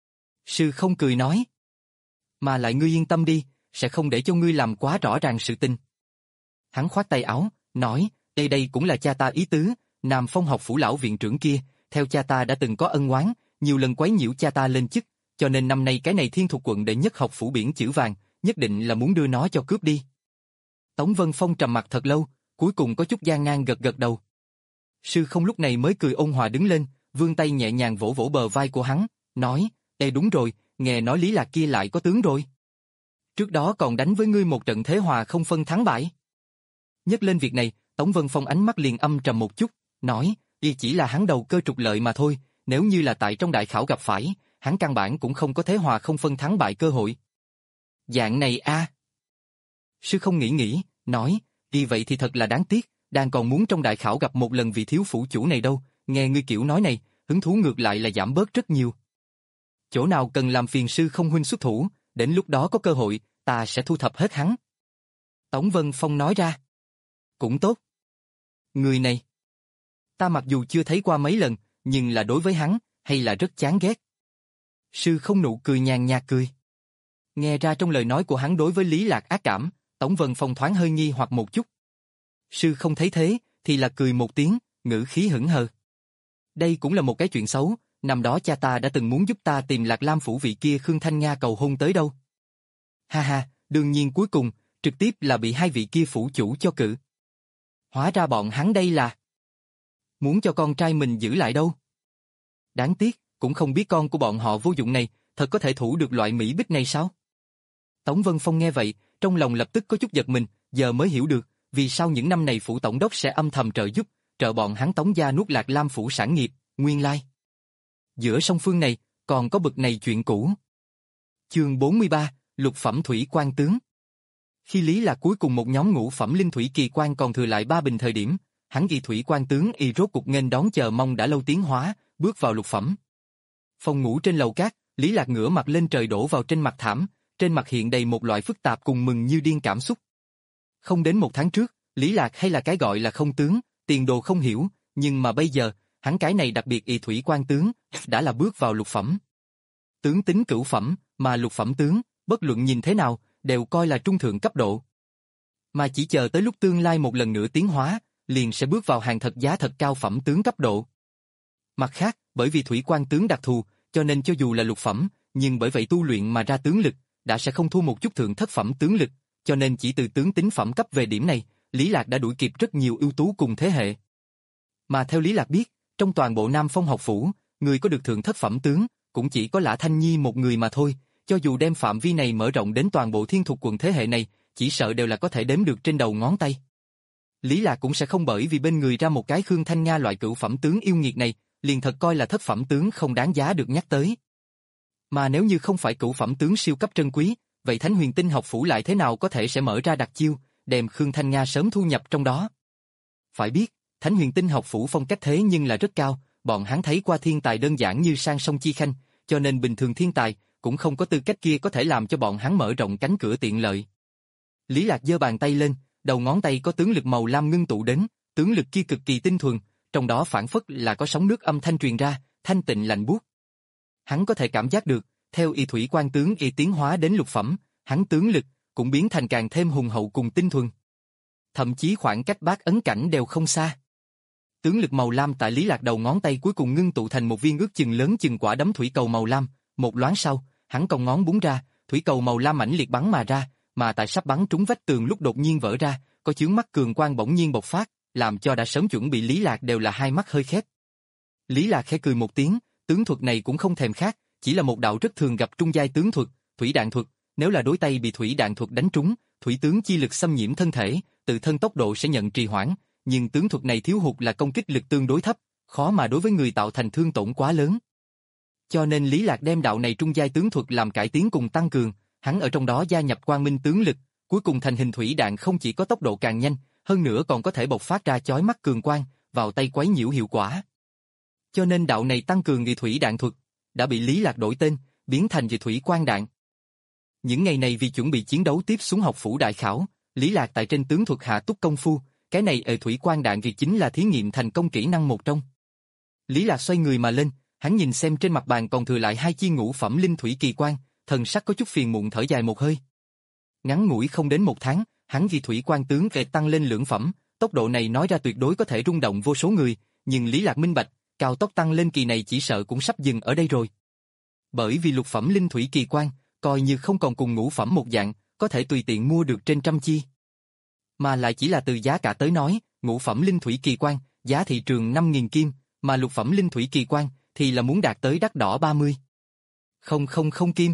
Sư Không cười nói. Mà lại ngươi yên tâm đi, sẽ không để cho ngươi làm quá rõ ràng sự tình. Hắn khoát tay áo, nói, đây đây cũng là cha ta ý tứ, Nam Phong học phủ lão viện trưởng kia, theo cha ta đã từng có ân oán, nhiều lần quấy nhiễu cha ta lên chức, cho nên năm nay cái này Thiên Thục quận đệ nhất học phủ biển chữ vàng, nhất định là muốn đưa nó cho cướp đi. Tống Vân Phong trầm mặt thật lâu, cuối cùng có chút gian nan gật gật đầu. Sư Không lúc này mới cười ôn hòa đứng lên, vươn tay nhẹ nhàng vỗ vỗ bờ vai của hắn, nói, ê đúng rồi, nghe nói Lý Lạc kia lại có tướng rồi. Trước đó còn đánh với ngươi một trận thế hòa không phân thắng bại. Nhắc lên việc này, Tống Vân Phong ánh mắt liền âm trầm một chút, nói, y chỉ là hắn đầu cơ trục lợi mà thôi, nếu như là tại trong đại khảo gặp phải, hắn căn bản cũng không có thế hòa không phân thắng bại cơ hội. Dạng này a. Sư Không nghĩ nghĩ, nói, vì vậy thì thật là đáng tiếc, đang còn muốn trong đại khảo gặp một lần vị thiếu phủ chủ này đâu, nghe ngươi kiểu nói này, hứng thú ngược lại là giảm bớt rất nhiều. Chỗ nào cần làm phiền Sư Không huynh xuất thủ, đến lúc đó có cơ hội, ta sẽ thu thập hết hắn. Tống Vân Phong nói ra. Cũng tốt. Người này, ta mặc dù chưa thấy qua mấy lần, nhưng là đối với hắn, hay là rất chán ghét. Sư Không nụ cười nhàn nhạt cười. Nghe ra trong lời nói của hắn đối với Lý Lạc ác cảm, Tống Vân Phong thoáng hơi nghi hoặc một chút. Sư Không thấy thế, thì là cười một tiếng, ngữ khí hững hờ. Đây cũng là một cái chuyện xấu, năm đó cha ta đã từng muốn giúp ta tìm Lạc Lam phủ vị kia Khương Thanh Nga cầu hôn tới đâu. Ha ha, đương nhiên cuối cùng, trực tiếp là bị hai vị kia phủ chủ cho cự. Hóa ra bọn hắn đây là muốn cho con trai mình giữ lại đâu. Đáng tiếc, cũng không biết con của bọn họ vô dụng này, thật có thể thủ được loại mỹ bích này sao? Tống Vân Phong nghe vậy, trong lòng lập tức có chút giật mình, giờ mới hiểu được, vì sao những năm này phủ tổng đốc sẽ âm thầm trợ giúp, trợ bọn hắn Tống gia nuốt Lạc Lam phủ sản nghiệp, nguyên lai. Giữa song phương này, còn có bực này chuyện cũ. Chương bốn mươi ba, lục phẩm thủy quan tướng. Khi Lý Lạc cuối cùng một nhóm ngũ phẩm linh thủy kỳ quan còn thừa lại ba bình thời điểm, hắn ghi thủy quan tướng y rốt cục nghênh đón chờ mong đã lâu tiến hóa, bước vào lục phẩm. Phòng ngủ trên lầu cát, Lý Lạc ngửa mặt lên trời đổ vào trên mặt thảm, trên mặt hiện đầy một loại phức tạp cùng mừng như điên cảm xúc. Không đến một tháng trước, Lý Lạc hay là cái gọi là không tướng, tiền đồ không hiểu, nhưng mà bây giờ, hắn cái này đặc biệt y thủy quan tướng, đã là bước vào lục phẩm. Tướng tính cửu phẩm, mà lục phẩm tướng, bất luận nhìn thế nào, đều coi là trung thượng cấp độ. Mà chỉ chờ tới lúc tương lai một lần nữa tiến hóa, liền sẽ bước vào hàng thật giá thật cao phẩm tướng cấp độ. Mặt khác, bởi vì thủy quan tướng đặc thù, cho nên cho dù là lục phẩm, nhưng bởi vậy tu luyện mà ra tướng lực, đã sẽ không thua một chút thượng thất phẩm tướng lực, cho nên chỉ từ tướng tính phẩm cấp về điểm này, Lý Lạc đã đuổi kịp rất nhiều ưu tú cùng thế hệ. Mà theo Lý Lạc biết, trong toàn bộ Nam Phong học phủ, người có được thượng thất phẩm tướng, cũng chỉ có Lã Thanh Nhi một người mà thôi, cho dù đem phạm vi này mở rộng đến toàn bộ Thiên Thục quận thế hệ này, chỉ sợ đều là có thể đếm được trên đầu ngón tay. Lý Lạc cũng sẽ không bởi vì bên người ra một cái Khương Thanh Nga loại cửu phẩm tướng yêu nghiệt này, liền thật coi là thất phẩm tướng không đáng giá được nhắc tới. Mà nếu như không phải cửu phẩm tướng siêu cấp trân quý, vậy Thánh Huyền Tinh học phủ lại thế nào có thể sẽ mở ra đặc chiêu, đem Khương Thanh Nga sớm thu nhập trong đó. Phải biết, Thánh Huyền Tinh học phủ phong cách thế nhưng là rất cao, bọn hắn thấy qua thiên tài đơn giản như sang sông Chi Khanh, cho nên bình thường thiên tài cũng không có tư cách kia có thể làm cho bọn hắn mở rộng cánh cửa tiện lợi. Lý Lạc giơ bàn tay lên, đầu ngón tay có tướng lực màu lam ngưng tụ đến, tướng lực kia cực kỳ tinh thuần, trong đó phảng phất là có sóng nước âm thanh truyền ra, thanh tịnh lạnh buốt. Hắn có thể cảm giác được, theo y thủy quan tướng y tiến hóa đến lục phẩm, hắn tướng lực cũng biến thành càng thêm hùng hậu cùng tinh thuần. Thậm chí khoảng cách bát ấn cảnh đều không xa. Tướng lực màu lam tại Lý Lạc đầu ngón tay cuối cùng ngưng tụ thành một viên ước chừng lớn chừng quả đấm thủy cầu màu lam, một loáng sau, hắn cong ngón búng ra, thủy cầu màu lam mãnh liệt bắn mà ra, mà tại sắp bắn trúng vách tường lúc đột nhiên vỡ ra, có chướng mắt cường quang bỗng nhiên bộc phát, làm cho đã sớm chuẩn bị Lý Lạc đều là hai mắt hơi khép. Lý Lạc khẽ cười một tiếng, tướng thuật này cũng không thèm khác, chỉ là một đạo rất thường gặp trung giai tướng thuật, thủy đạn thuật, nếu là đối tay bị thủy đạn thuật đánh trúng, thủy tướng chi lực xâm nhiễm thân thể, tự thân tốc độ sẽ nhận trì hoãn, nhưng tướng thuật này thiếu hụt là công kích lực tương đối thấp, khó mà đối với người tạo thành thương tổn quá lớn. Cho nên Lý Lạc đem đạo này trung giai tướng thuật làm cải tiến cùng tăng cường, hắn ở trong đó gia nhập quang minh tướng lực, cuối cùng thành hình thủy đạn không chỉ có tốc độ càng nhanh, hơn nữa còn có thể bộc phát ra chói mắt cường quang, vào tay quấy nhiễu hiệu quả. Cho nên đạo này tăng cường kỳ thủy đạn thuật, đã bị Lý Lạc đổi tên, biến thành kỳ thủy quang đạn. Những ngày này vì chuẩn bị chiến đấu tiếp xuống học phủ đại khảo, Lý Lạc tại trên tướng thuật hạ túc công phu, cái này ở thủy quang đạn việc chính là thí nghiệm thành công kỹ năng một trong. Lý Lạc xoay người mà lên, hắn nhìn xem trên mặt bàn còn thừa lại hai chi ngũ phẩm linh thủy kỳ quang, thần sắc có chút phiền muộn thở dài một hơi. Ngắn ngủi không đến một tháng, hắn vì thủy quang tướng về tăng lên lưỡng phẩm, tốc độ này nói ra tuyệt đối có thể rung động vô số người, nhưng Lý Lạc minh bạch, cao tốc tăng lên kỳ này chỉ sợ cũng sắp dừng ở đây rồi. Bởi vì lục phẩm linh thủy kỳ quang, coi như không còn cùng ngũ phẩm một dạng, có thể tùy tiện mua được trên trăm chi. Mà lại chỉ là từ giá cả tới nói, ngũ phẩm linh thủy kỳ quang, giá thị trường năm nghìn kim, mà lục phẩm linh thủy kỳ quang, thì là muốn đạt tới đắt đỏ ba mươi. Không không không kim.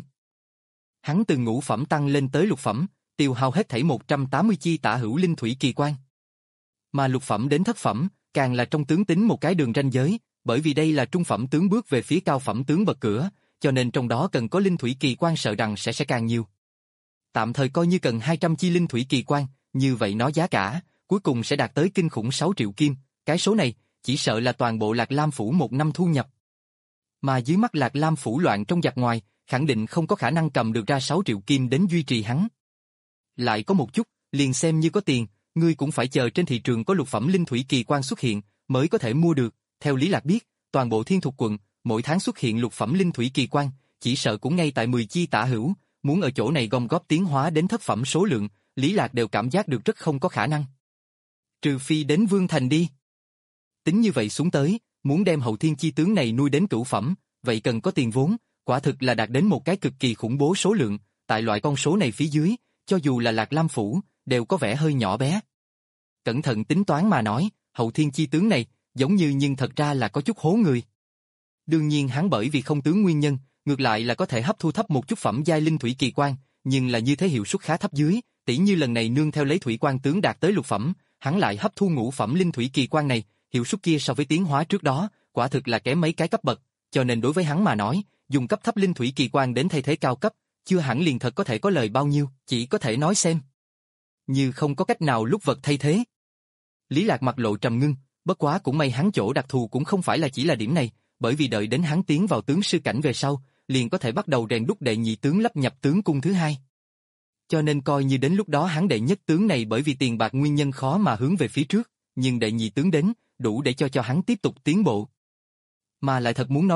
Hắn từ ngũ phẩm tăng lên tới lục phẩm, tiêu hao hết thảy một trăm tám mươi chi tả hữu linh thủy kỳ quang. Mà lục phẩm đến thất phẩm, càng là trong tướng tính một cái đường ranh giới, bởi vì đây là trung phẩm tướng bước về phía cao phẩm tướng bậc cửa, cho nên trong đó cần có linh thủy kỳ quang sợ rằng sẽ sẽ càng nhiều. Tạm thời coi như cần hai trăm chi linh thủy kỳ quang, như vậy nó giá cả, cuối cùng sẽ đạt tới kinh khủng sáu triệu kim, cái số này, chỉ sợ là toàn bộ Lạc Lam Phủ một năm thu nhập. Mà dưới mắt Lạc Lam Phủ loạn trong giặc ngoài, khẳng định không có khả năng cầm được ra sáu triệu kim đến duy trì hắn. Lại có một chút, liền xem như có tiền, ngươi cũng phải chờ trên thị trường có lục phẩm linh thủy kỳ quang xuất hiện, mới có thể mua được. Theo Lý Lạc biết, toàn bộ Thiên Thục quận, mỗi tháng xuất hiện lục phẩm linh thủy kỳ quang, chỉ sợ cũng ngay tại mười chi tả hữu, muốn ở chỗ này gom góp tiến hóa đến thất phẩm số lượng, Lý Lạc đều cảm giác được rất không có khả năng. Trừ phi đến Vương Thành đi. Tính như vậy xuống tới, muốn đem hậu thiên chi tướng này nuôi đến cửu phẩm, vậy cần có tiền vốn, quả thực là đạt đến một cái cực kỳ khủng bố số lượng, tại loại con số này phía dưới, cho dù là Lạc Lam Phủ, đều có vẻ hơi nhỏ bé. Cẩn thận tính toán mà nói, hậu thiên chi tướng này, giống như nhưng thật ra là có chút hố người. Đương nhiên hắn bởi vì không tướng nguyên nhân, ngược lại là có thể hấp thu thấp một chút phẩm giai linh thủy kỳ quang, nhưng là như thế hiệu suất khá thấp dưới, tỉ như lần này nương theo lấy thủy quang tướng đạt tới lục phẩm, hắn lại hấp thu ngũ phẩm linh thủy kỳ quang này, hiệu suất kia so với tiến hóa trước đó, quả thực là kém mấy cái cấp bậc, cho nên đối với hắn mà nói, dùng cấp thấp linh thủy kỳ quang đến thay thế cao cấp, chưa hẳn liền thật có thể có lời bao nhiêu, chỉ có thể nói xem. Như không có cách nào lúc vật thay thế. Lý Lạc mặt lộ trầm ngưng, bất quá cũng may hắn chỗ đặc thù cũng không phải là chỉ là điểm này, bởi vì đợi đến hắn tiến vào tướng sư cảnh về sau, liền có thể bắt đầu rèn đúc đệ nhị tướng lắp nhập tướng cung thứ hai. Cho nên coi như đến lúc đó hắn đệ nhất tướng này bởi vì tiền bạc nguyên nhân khó mà hướng về phía trước, nhưng đệ nhị tướng đến, đủ để cho cho hắn tiếp tục tiến bộ. Mà lại thật muốn nói đến,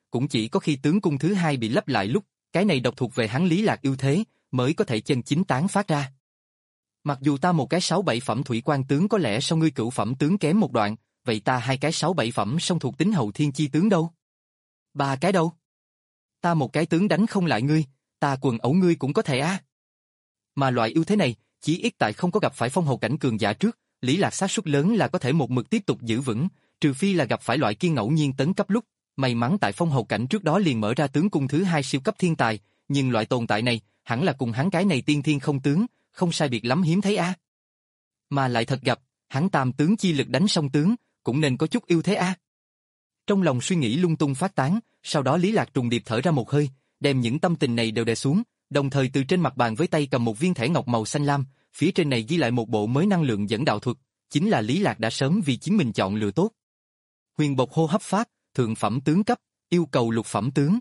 cũng chỉ có khi tướng cung thứ hai bị lấp lại lúc, cái này độc thuộc về hắn Lý Lạc ưu thế, mới có thể chân chính tán phát ra. Mặc dù ta một cái sáu bảy phẩm thủy quan tướng có lẽ so ngươi cửu phẩm tướng kém một đoạn, vậy ta hai cái sáu bảy phẩm song thuộc tính hậu thiên chi tướng đâu? Ba cái đâu? Ta một cái tướng đánh không lại ngươi, ta quần ẩu ngươi cũng có thể a. À. Mà loại ưu thế này, chỉ ít tại không có gặp phải phong hầu cảnh cường giả trước, Lý Lạc xác suất lớn là có thể một mực tiếp tục giữ vững, trừ phi là gặp phải loại kia ngẫu nhiên tấn cấp lúc, may mắn tại phong hầu cảnh trước đó liền mở ra tướng cung thứ hai siêu cấp thiên tài, nhưng loại tồn tại này, hẳn là cùng hắn cái này tiên thiên không tướng, không sai biệt lắm hiếm thấy a. À. Mà lại thật gặp, hắn tam tướng chi lực đánh song tướng, cũng nên có chút ưu thế a. À. Trong lòng suy nghĩ lung tung phát tán, sau đó Lý Lạc trùng điệp thở ra một hơi, đem những tâm tình này đều đè xuống, đồng thời từ trên mặt bàn với tay cầm một viên thẻ ngọc màu xanh lam, phía trên này ghi lại một bộ mới năng lượng dẫn đạo thuật, chính là Lý Lạc đã sớm vì chính mình chọn lựa tốt. Huyền bộc hô hấp pháp, thượng phẩm tướng cấp, yêu cầu lục phẩm tướng.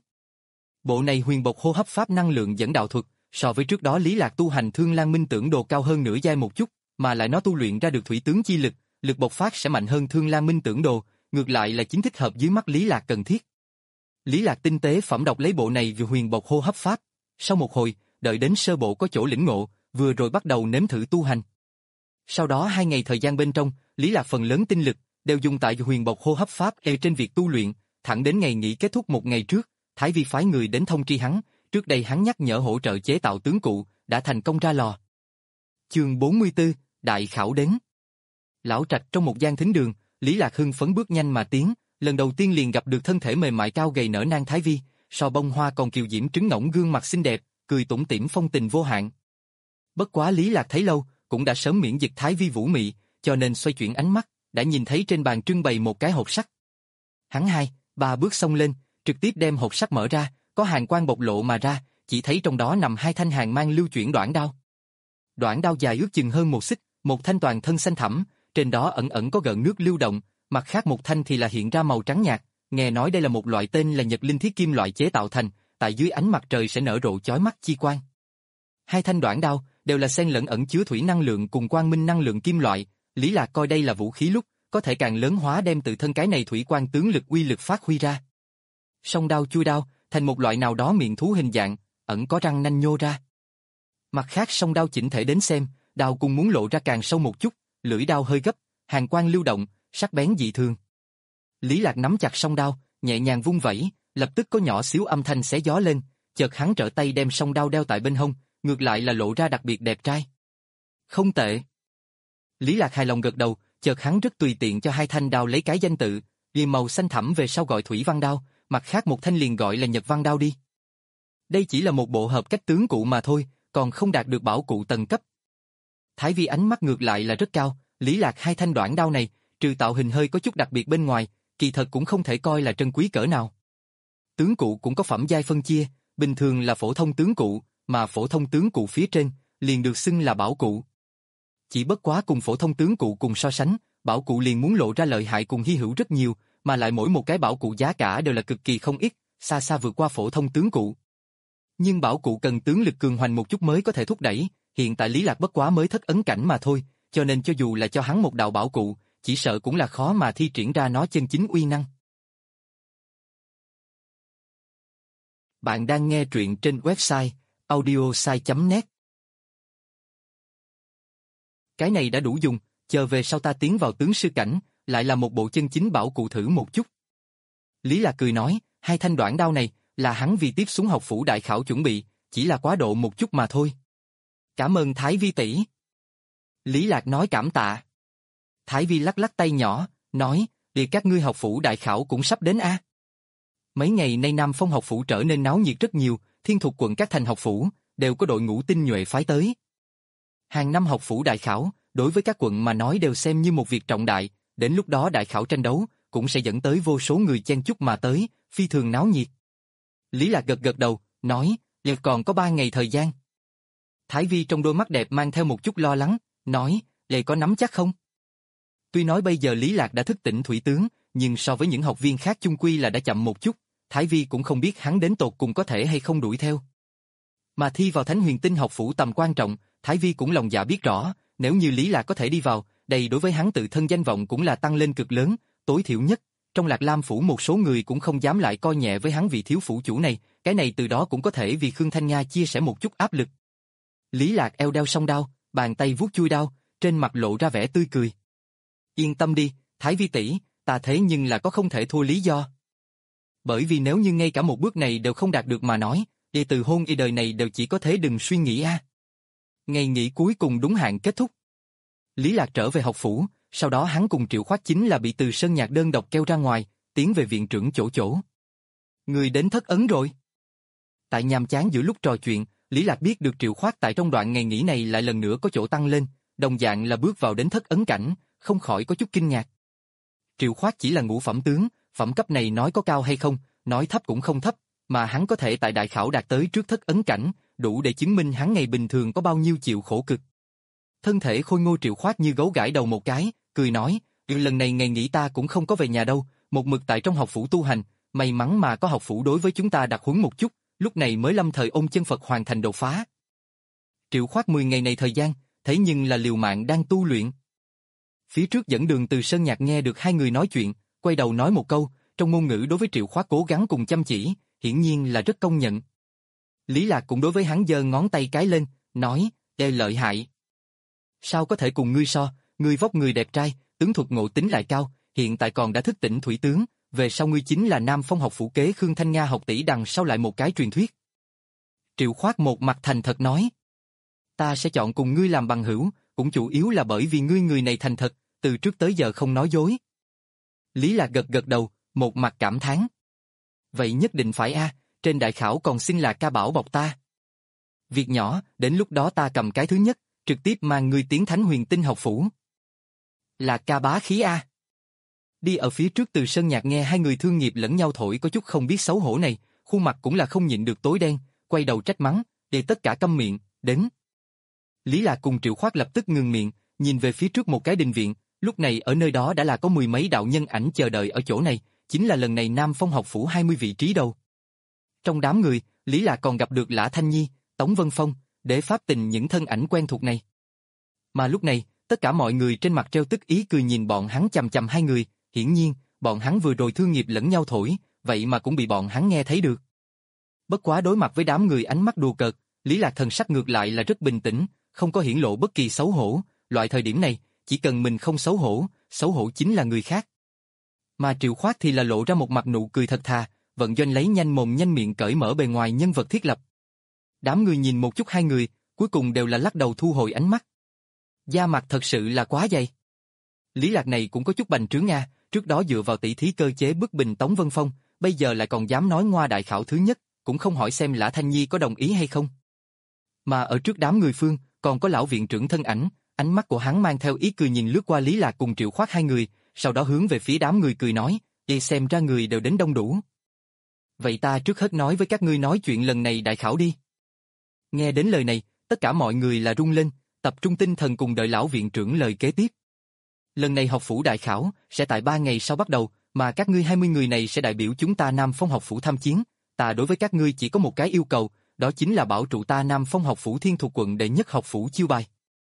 Bộ này huyền bộc hô hấp pháp năng lượng dẫn đạo thuật, so với trước đó Lý Lạc tu hành Thương Lan Minh Tưởng Đồ cao hơn nửa giai một chút, mà lại nó tu luyện ra được thủy tướng chi lực, lực bộc phát sẽ mạnh hơn Thương Lan Minh Tưởng Đồ, ngược lại là chính thích hợp dưới mắt Lý Lạc cần thiết. Lý Lạc tinh tế phẩm đọc lấy bộ này về huyền bộc hô hấp pháp, sau một hồi, đợi đến sơ bộ có chỗ lĩnh ngộ, vừa rồi bắt đầu nếm thử tu hành. Sau đó hai ngày thời gian bên trong, Lý Lạc phần lớn tinh lực đều dùng tại huyền bộc hô hấp pháp e trên việc tu luyện, thẳng đến ngày nghỉ kết thúc một ngày trước, Thái Vi phái người đến thông tri hắn, trước đây hắn nhắc nhở hỗ trợ chế tạo tướng cụ, đã thành công ra lò. Chương bốn mươi tư, Đại Khảo đến. Lão trạch trong một gian thính đường, Lý Lạc hưng phấn bước nhanh mà tiến, lần đầu tiên liền gặp được thân thể mềm mại cao gầy nở nang Thái Vi, so bông hoa còn kiều diễm trứng ngỗng gương mặt xinh đẹp, cười tủm tỉm phong tình vô hạn. Bất quá Lý Lạc thấy lâu, cũng đã sớm miễn dịch Thái Vi vũ mị, cho nên xoay chuyển ánh mắt, đã nhìn thấy trên bàn trưng bày một cái hộp sắt. Hắn hai, ba bước xông lên, trực tiếp đem hộp sắt mở ra, có hàn quang bộc lộ mà ra, chỉ thấy trong đó nằm hai thanh hàn mang lưu chuyển đoạn đao. Đoạn đao dài ước chừng hơn một xích, một thanh toàn thân xanh thẳm, trên đó ẩn ẩn có gợn nước lưu động, mặt khác một thanh thì là hiện ra màu trắng nhạt, nghe nói đây là một loại tên là Nhật Linh Thiết kim loại chế tạo thành, tại dưới ánh mặt trời sẽ nở rộ chói mắt chi quang. Hai thanh đoạn đao đều là xen lẫn ẩn chứa thủy năng lượng cùng quang minh năng lượng kim loại, Lý Lạc coi đây là vũ khí lúc, có thể càng lớn hóa đem tự thân cái này thủy quang tướng lực uy lực phát huy ra. Song đao chui đao, thành một loại nào đó miệng thú hình dạng, ẩn có răng nanh nhô ra. Mặt khác song đao chỉnh thể đến xem, đao cùng muốn lộ ra càng sâu một chút, lưỡi đao hơi gấp, hàn quang lưu động, sắc bén dị thường. Lý Lạc nắm chặt song đao, nhẹ nhàng vung vẩy, lập tức có nhỏ xíu âm thanh xé gió lên, chợt hắn trở tay đem song đao đeo tại bên hông, ngược lại là lộ ra đặc biệt đẹp trai. Không tệ. Lý Lạc hài lòng gật đầu, chợt hắn rất tùy tiện cho hai thanh đao lấy cái danh tự, vì màu xanh thẳm về sau gọi thủy văn đao, mặt khác một thanh liền gọi là nhật văn đao đi. Đây chỉ là một bộ hợp cách tướng cụ mà thôi, còn không đạt được bảo cụ tầng cấp. Thái Vi ánh mắt ngược lại là rất cao, Lý Lạc hai thanh đoạn đao này, trừ tạo hình hơi có chút đặc biệt bên ngoài, kỳ thật cũng không thể coi là trân quý cỡ nào. Tướng cụ cũng có phẩm giai phân chia, bình thường là phổ thông tướng cụ, mà phổ thông tướng cụ phía trên, liền được xưng là bảo cụ. Chỉ bất quá cùng phổ thông tướng cụ cùng so sánh, bảo cụ liền muốn lộ ra lợi hại cùng hy hữu rất nhiều, mà lại mỗi một cái bảo cụ giá cả đều là cực kỳ không ít, xa xa vượt qua phổ thông tướng cụ. Nhưng bảo cụ cần tướng lực cường hoành một chút mới có thể thúc đẩy, hiện tại Lý Lạc bất quá mới thất ấn cảnh mà thôi, cho nên cho dù là cho hắn một đạo bảo cụ, chỉ sợ cũng là khó mà thi triển ra nó chân chính uy năng. Bạn đang nghe truyện trên website audiosai chấm net. Cái này đã đủ dùng, chờ về sau ta tiến vào tướng sư cảnh, lại là một bộ chân chính bảo cụ thử một chút. Lý Lạc cười nói, hai thanh đoạn đao này là hắn vì tiếp xuống học phủ đại khảo chuẩn bị, chỉ là quá độ một chút mà thôi. Cảm ơn Thái Vi tỷ. Lý Lạc nói cảm tạ. Thái Vi lắc lắc tay nhỏ, nói, vì các ngươi học phủ đại khảo cũng sắp đến a. À? Mấy ngày nay Nam Phong học phủ trở nên náo nhiệt rất nhiều, thiên thuộc quận các thành học phủ, đều có đội ngũ tinh nhuệ phái tới. Hàng năm học phủ đại khảo, đối với các quận mà nói đều xem như một việc trọng đại, đến lúc đó đại khảo tranh đấu, cũng sẽ dẫn tới vô số người chen chúc mà tới, phi thường náo nhiệt. Lý Lạc gật gật đầu, nói, giờ còn có ba ngày thời gian. Thái Vi trong đôi mắt đẹp mang theo một chút lo lắng, nói, vậy có nắm chắc không? Tuy nói bây giờ Lý Lạc đã thức tỉnh thủy tướng, nhưng so với những học viên khác chung quy là đã chậm một chút, Thái Vi cũng không biết hắn đến tột cùng có thể hay không đuổi theo. Mà thi vào Thánh Huyền Tinh học phủ tầm quan trọng, Thái Vi cũng lòng dạ biết rõ, nếu như Lý Lạc có thể đi vào, đây đối với hắn tự thân danh vọng cũng là tăng lên cực lớn, tối thiểu nhất, trong Lạc Lam phủ một số người cũng không dám lại coi nhẹ với hắn vị thiếu phủ chủ này, cái này từ đó cũng có thể vì Khương Thanh Nga chia sẻ một chút áp lực. Lý Lạc eo đeo song đao, bàn tay vuốt chui đao, trên mặt lộ ra vẻ tươi cười. Yên tâm đi, Thái Vi tỷ, ta thế nhưng là có không thể thua lý do. Bởi vì nếu như ngay cả một bước này đều không đạt được mà nói, thì từ hôn y đời này đều chỉ có thế đừng suy nghĩ a. Ngày nghỉ cuối cùng đúng hạn kết thúc. Lý Lạc trở về học phủ, sau đó hắn cùng Triệu Khoát chính là bị Từ Sơn Nhạc đơn độc kêu ra ngoài, tiến về viện trưởng chỗ chỗ. Người đến thất ấn rồi. Tại nhàm chán giữa lúc trò chuyện, Lý Lạc biết được Triệu Khoát tại trong đoạn ngày nghỉ này lại lần nữa có chỗ tăng lên, đồng dạng là bước vào đến thất ấn cảnh, không khỏi có chút kinh ngạc. Triệu Khoát chỉ là ngũ phẩm tướng, phẩm cấp này nói có cao hay không, nói thấp cũng không thấp, mà hắn có thể tại đại khảo đạt tới trước thất ấn cảnh, đủ để chứng minh hắn ngày bình thường có bao nhiêu chịu khổ cực. Thân thể khôi ngô Triệu Khoát như gấu gãi đầu một cái, cười nói, lần này ngày nghỉ ta cũng không có về nhà đâu, một mực tại trong học phủ tu hành, may mắn mà có học phủ đối với chúng ta đặc huấn một chút, lúc này mới lâm thời ôm chân Phật hoàn thành đột phá. Triệu Khoát mười ngày này thời gian, thế nhưng là liều mạng đang tu luyện. Phía trước dẫn đường Từ Sơn Nhạc nghe được hai người nói chuyện, quay đầu nói một câu, trong ngôn ngữ đối với Triệu Khoát cố gắng cùng chăm chỉ, hiển nhiên là rất công nhận. Lý Lạc cũng đối với hắn giơ ngón tay cái lên, nói, ê lợi hại. Sao có thể cùng ngươi so, ngươi vóc người đẹp trai, tướng thuật ngộ tính lại cao, hiện tại còn đã thức tỉnh thủy tướng, về sau ngươi chính là Nam Phong học phủ kế Khương Thanh Nga học tỷ đằng sau lại một cái truyền thuyết. Triệu Khoát một mặt thành thật nói, ta sẽ chọn cùng ngươi làm bằng hữu, cũng chủ yếu là bởi vì ngươi người này thành thật, từ trước tới giờ không nói dối. Lý Lạc gật gật đầu, một mặt cảm thán. Vậy nhất định phải a, trên đại khảo còn xin là ca bảo bọc ta. Việc nhỏ, đến lúc đó ta cầm cái thứ nhất, trực tiếp mang ngươi tiến Thánh Huyền Tinh học phủ. Là ca bá khí a. Đi ở phía trước Từ Sơn Nhạc nghe hai người thương nghiệp lẫn nhau thổi có chút không biết xấu hổ này, khuôn mặt cũng là không nhịn được tối đen, quay đầu trách mắng, để tất cả câm miệng, đến. Lý Lạc cùng Triệu Khoát lập tức ngừng miệng, nhìn về phía trước một cái đình viện, lúc này ở nơi đó đã là có mười mấy đạo nhân ảnh chờ đợi ở chỗ này, chính là lần này Nam Phong học phủ hai mươi vị trí đầu. Trong đám người, Lý Lạc còn gặp được Lã Thanh Nhi, Tống Vân Phong, Đế Pháp Tình những thân ảnh quen thuộc này. Mà lúc này, tất cả mọi người trên mặt treo tức ý cười nhìn bọn hắn chằm chằm hai người, hiển nhiên, bọn hắn vừa rồi thương nghiệp lẫn nhau thổi, vậy mà cũng bị bọn hắn nghe thấy được. Bất quá đối mặt với đám người ánh mắt đùa cợt, Lý Lạc thần sắc ngược lại là rất bình tĩnh, không có hiển lộ bất kỳ xấu hổ, loại thời điểm này, chỉ cần mình không xấu hổ, xấu hổ chính là người khác. Mà Triệu Khoát thì là lộ ra một mặt nụ cười thật thà, vận doanh lấy nhanh mồm nhanh miệng cởi mở bề ngoài nhân vật thiết lập. Đám người nhìn một chút hai người, cuối cùng đều là lắc đầu thu hồi ánh mắt. Da mặt thật sự là quá dày. Lý Lạc này cũng có chút bành trướng nha, trước đó dựa vào tỷ thí cơ chế bức bình Tống Vân Phong, bây giờ lại còn dám nói ngoa đại khảo thứ nhất, cũng không hỏi xem Lã Thanh Nhi có đồng ý hay không. Mà ở trước đám người phương, còn có lão viện trưởng thân ảnh, ánh mắt của hắn mang theo ý cười nhìn lướt qua Lý Lạc cùng Triệu Khoát hai người, sau đó hướng về phía đám người cười nói, "Vậy xem ra người đều đến đông đủ. Vậy ta trước hết nói với các ngươi nói chuyện lần này đại khảo đi." Nghe đến lời này, tất cả mọi người là rung lên, tập trung tinh thần cùng đợi lão viện trưởng lời kế tiếp. Lần này học phủ đại khảo sẽ tại ba ngày sau bắt đầu, mà các ngươi hai mươi người này sẽ đại biểu chúng ta Nam Phong học phủ tham chiến. Ta đối với các ngươi chỉ có một cái yêu cầu, đó chính là bảo trụ ta Nam Phong học phủ Thiên Thuộc quận đệ nhất học phủ chiêu bài.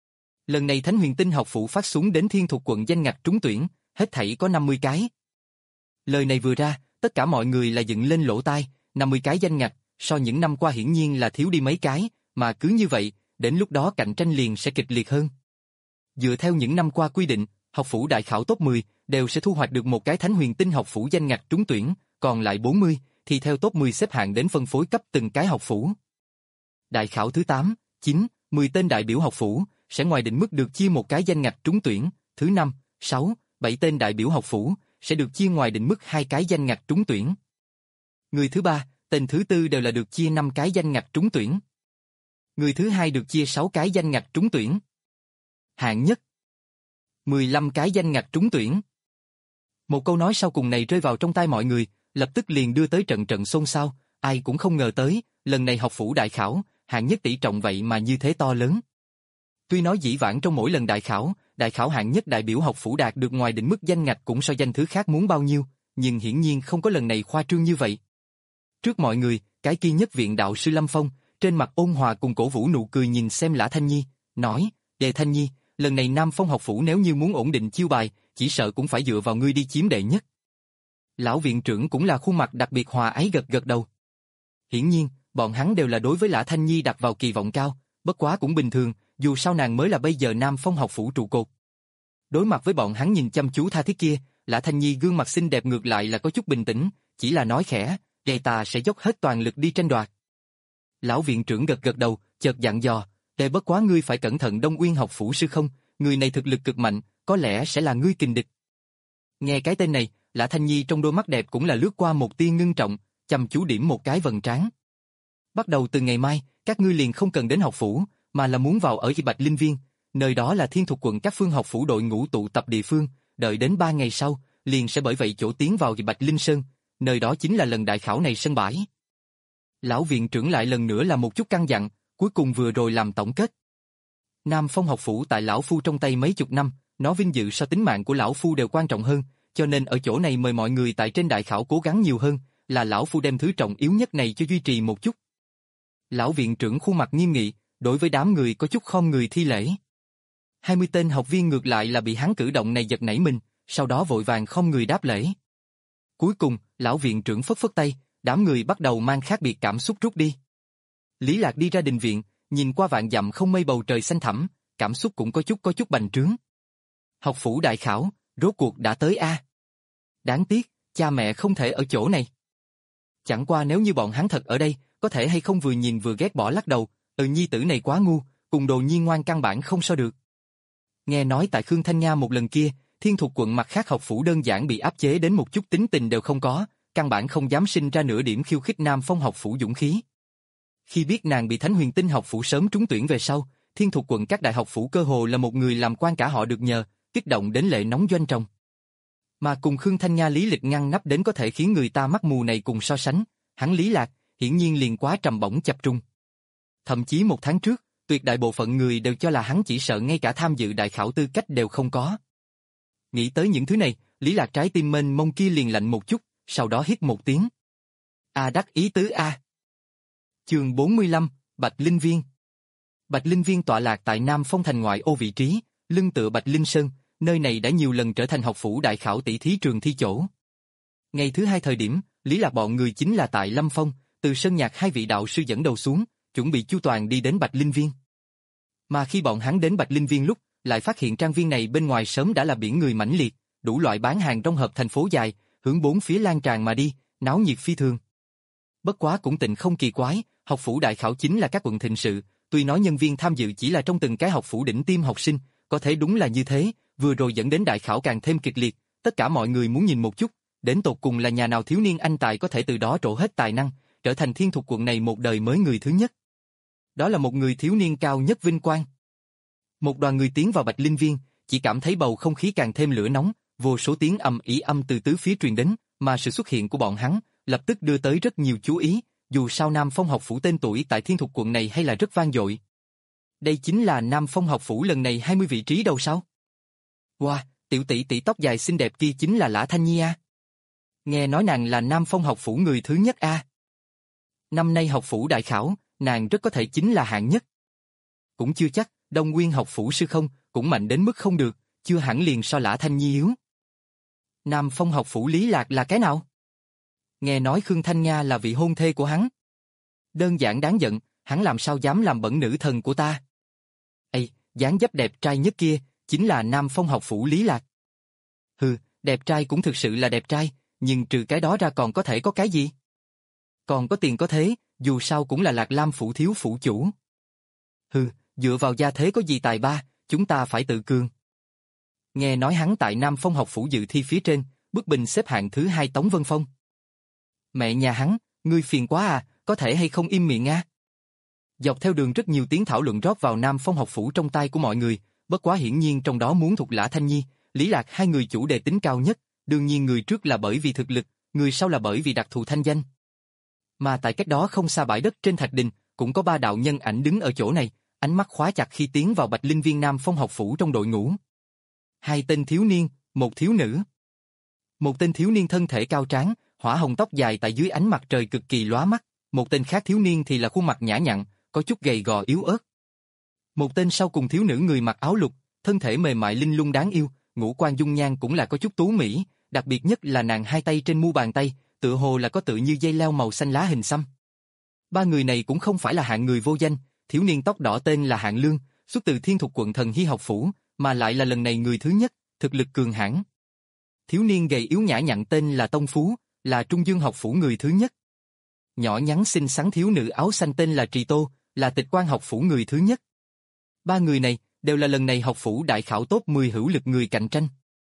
Lần này Thánh Huyền Tinh học phủ phát xuống đến Thiên Thuộc quận danh ngạch trúng tuyển, hết thảy có năm mươi cái. Lời này vừa ra, tất cả mọi người là dựng lên lỗ tai, năm mươi cái danh ngạch, so những năm qua hiển nhiên là thiếu đi mấy cái, mà cứ như vậy, đến lúc đó cạnh tranh liền sẽ kịch liệt hơn. Dựa theo những năm qua quy định, học phủ đại khảo top mười đều sẽ thu hoạch được một cái Thánh Huyền Tinh học phủ danh ngạch trúng tuyển, còn lại bốn mươi thì theo top mười xếp hạng đến phân phối cấp từng cái học phủ. Đại khảo thứ tám, chín, mười tên đại biểu học phủ sẽ ngoài định mức được chia một cái danh ngạch trúng tuyển, thứ năm, sáu, bảy tên đại biểu học phủ sẽ được chia ngoài định mức hai cái danh ngạch trúng tuyển. Người thứ ba, tên thứ tư đều là được chia năm cái danh ngạch trúng tuyển. Người thứ hai được chia sáu cái danh ngạch trúng tuyển. Hạng nhất, mười lăm cái danh ngạch trúng tuyển. Một câu nói sau cùng này rơi vào trong tai mọi người, lập tức liền đưa tới trận trận xôn xao, ai cũng không ngờ tới, lần này học phủ đại khảo, hạng nhất tỷ trọng vậy mà như thế to lớn. Tuy nói dĩ vãng trong mỗi lần đại khảo, đại khảo hạng nhất đại biểu học phủ đạt được ngoài định mức danh ngạch cũng so danh thứ khác muốn bao nhiêu, nhưng hiển nhiên không có lần này khoa trương như vậy. Trước mọi người, cái kia nhất viện đạo sư Lâm Phong, trên mặt ôn hòa cùng cổ vũ nụ cười nhìn xem Lã Thanh Nhi, nói, Đề Thanh Nhi, lần này Nam Phong học phủ nếu như muốn ổn định chiêu bài, chỉ sợ cũng phải dựa vào ngươi đi chiếm đệ nhất. Lão viện trưởng cũng là khuôn mặt đặc biệt hòa ái gật gật đầu. Hiển nhiên, bọn hắn đều là đối với Lã Thanh Nhi đặt vào kỳ vọng cao, bất quá cũng bình thường, dù sao nàng mới là bây giờ Nam Phong học phủ trụ cột. Đối mặt với bọn hắn nhìn chăm chú tha thiết kia, Lã Thanh Nhi gương mặt xinh đẹp ngược lại là có chút bình tĩnh, chỉ là nói khẽ, "Vậy ta sẽ dốc hết toàn lực đi tranh đoạt." Lão viện trưởng gật gật đầu, chợt dặn dò, "Đệ bất quá ngươi phải cẩn thận Đông Uyên học phủ sư không, người này thực lực cực mạnh, có lẽ sẽ là ngươi kình địch." Nghe cái tên này, Lã Thanh Nhi trong đôi mắt đẹp cũng là lướt qua một tia ngưng trọng, chăm chú điểm một cái vầng trán. "Bắt đầu từ ngày mai, các ngươi liền không cần đến học phủ, mà là muốn vào ở Bạch Linh Viên, nơi đó là Thiên Thục quận các phương học phủ đội ngũ tụ tập địa phương, đợi đến ba ngày sau, liền sẽ bởi vậy chỗ tiến vào Bạch Linh Sơn, nơi đó chính là lần đại khảo này sân bãi." Lão viện trưởng lại lần nữa là một chút căn dặn, cuối cùng vừa rồi làm tổng kết. Nam Phong học phủ tại lão phu trong tay mấy chục năm, nó vinh dự so tính mạng của lão phu đều quan trọng hơn, cho nên ở chỗ này mời mọi người tại trên đại khảo cố gắng nhiều hơn, là lão phu đem thứ trọng yếu nhất này cho duy trì một chút. Lão viện trưởng khuôn mặt nghiêm nghị, đối với đám người có chút khom người thi lễ. Hai mươi tên học viên ngược lại là bị hắn cử động này giật nảy mình, sau đó vội vàng khom người đáp lễ. Cuối cùng, lão viện trưởng phất phất tay, đám người bắt đầu mang khác biệt cảm xúc rút đi. Lý Lạc đi ra đình viện, nhìn qua vạn dặm không mây bầu trời xanh thẳm, cảm xúc cũng có chút có chút bành trướng. Học phủ đại khảo, rốt cuộc đã tới a. Đáng tiếc, cha mẹ không thể ở chỗ này. Chẳng qua nếu như bọn hắn thật ở đây, có thể hay không vừa nhìn vừa ghét bỏ lắc đầu, "Ừ, nhi tử này quá ngu, cùng đồ nhi ngoan căn bản không so được." Nghe nói tại Khương Thanh Nha một lần kia, Thiên Thục quận mặt khác học phủ đơn giản bị áp chế đến một chút tính tình đều không có, căn bản không dám sinh ra nửa điểm khiêu khích Nam Phong học phủ dũng khí. Khi biết nàng bị Thánh Huyền Tinh học phủ sớm trúng tuyển về sau, Thiên Thục quận các đại học phủ cơ hồ là một người làm quan cả họ được nhờ, kích động đến lệ nóng doanh trọng. Mà cùng Khương Thanh Nha lý lịch ngăn nắp đến có thể khiến người ta mắt mù này cùng so sánh, hắn Lý Lạc, hiển nhiên liền quá trầm bổng chập trung. Thậm chí một tháng trước, tuyệt đại bộ phận người đều cho là hắn chỉ sợ ngay cả tham dự đại khảo tư cách đều không có. Nghĩ tới những thứ này, Lý Lạc trái tim mênh mông kia liền lạnh một chút, sau đó hít một tiếng. A đắc ý tứ A. Chương bốn mươi lăm, Bạch Linh Viên. Bạch Linh Viên tọa lạc tại Nam Phong thành ngoại ô vị trí, lưng tựa Bạch Linh Sơn, nơi này đã nhiều lần trở thành học phủ đại khảo tỷ thí trường thi chỗ. Ngày thứ hai thời điểm, Lý Lạc bọn người chính là tại Lâm Phong, từ sơn nhạc hai vị đạo sư dẫn đầu xuống, chuẩn bị chu toàn đi đến Bạch Linh Viên. Mà khi bọn hắn đến Bạch Linh Viên lúc, lại phát hiện trang viên này bên ngoài sớm đã là biển người mãnh liệt, đủ loại bán hàng trong hợp thành phố dài, hướng bốn phía lan tràn mà đi, náo nhiệt phi thường. Bất quá cũng tịnh không kỳ quái, học phủ đại khảo chính là các quận thịnh sự, tuy nói nhân viên tham dự chỉ là trong từng cái học phủ đỉnh tiêm học sinh, có thể đúng là như thế, vừa rồi dẫn đến đại khảo càng thêm kịch liệt, tất cả mọi người muốn nhìn một chút, đến tột cùng là nhà nào thiếu niên anh tài có thể từ đó trổ hết tài năng, trở thành Thiên Thục quận này một đời mới người thứ nhất. Đó là một người thiếu niên cao nhất vinh quang. Một đoàn người tiến vào Bạch Linh Viên, chỉ cảm thấy bầu không khí càng thêm lửa nóng, vô số tiếng ầm ĩ âm từ tứ phía truyền đến, mà sự xuất hiện của bọn hắn lập tức đưa tới rất nhiều chú ý, dù sao Nam Phong học phủ tên tuổi tại Thiên Thục quận này hay là rất vang dội. Đây chính là Nam Phong học phủ lần này hai mươi vị trí đầu sao? Wow, tiểu tỷ tỷ tóc dài xinh đẹp kia chính là Lã Thanh Nhi a. Nghe nói nàng là Nam Phong học phủ người thứ nhất a. Năm nay học phủ đại khảo, nàng rất có thể chính là hạng nhất. Cũng chưa chắc, Đông Nguyên học phủ sư không, cũng mạnh đến mức không được, chưa hẳn liền so Lã Thanh Nhi yếu. Nam Phong học phủ Lý Lạc là cái nào? Nghe nói Khương Thanh Nha là vị hôn thê của hắn. Đơn giản đáng giận, hắn làm sao dám làm bẩn nữ thần của ta? Ây, dáng dấp đẹp trai nhất kia, chính là Nam Phong học phủ Lý Lạc. Hừ, đẹp trai cũng thực sự là đẹp trai, nhưng trừ cái đó ra còn có thể có cái gì? Còn có tiền có thế, dù sao cũng là Lạc Lam phủ thiếu phủ chủ. Hừ, dựa vào gia thế có gì tài ba, chúng ta phải tự cường. Nghe nói hắn tại Nam Phong học phủ dự thi phía trên, bức bình xếp hạng thứ hai Tống Vân Phong. Mẹ nhà hắn, ngươi phiền quá à, có thể hay không im miệng a? Dọc theo đường rất nhiều tiếng thảo luận rót vào Nam Phong học phủ trong tai của mọi người, bất quá hiển nhiên trong đó muốn thuộc Lã Thanh Nhi, Lý Lạc hai người chủ đề tính cao nhất, đương nhiên người trước là bởi vì thực lực, người sau là bởi vì đặc thù thanh danh. Mà tại cách đó không xa bãi đất trên thạch đình, cũng có ba đạo nhân ảnh đứng ở chỗ này, ánh mắt khóa chặt khi tiến vào Bạch Linh Viên Nam Phong học phủ trong đội ngũ. Hai tên thiếu niên, một thiếu nữ. Một tên thiếu niên thân thể cao tráng, hỏa hồng tóc dài tại dưới ánh mặt trời cực kỳ lóa mắt, một tên khác thiếu niên thì là khuôn mặt nhã nhặn, có chút gầy gò yếu ớt. Một tên sau cùng thiếu nữ người mặc áo lục, thân thể mềm mại linh lung đáng yêu, ngũ quan dung nhan cũng là có chút tú mỹ, đặc biệt nhất là nàng hai tay trên mu bàn tay, tựa hồ là có tự như dây leo màu xanh lá hình xăm. Ba người này cũng không phải là hạng người vô danh, thiếu niên tóc đỏ tên là Hạng Lương, xuất từ Thiên Thục quận Thần Hy học phủ, mà lại là lần này người thứ nhất, thực lực cường hãn. Thiếu niên gầy yếu nhã nhặn tên là Tông Phú, là Trung Dương học phủ người thứ nhất. Nhỏ nhắn xinh xắn thiếu nữ áo xanh tên là Trì Tô, là Tịch Quan học phủ người thứ nhất. Ba người này đều là lần này học phủ đại khảo top mười hữu lực người cạnh tranh.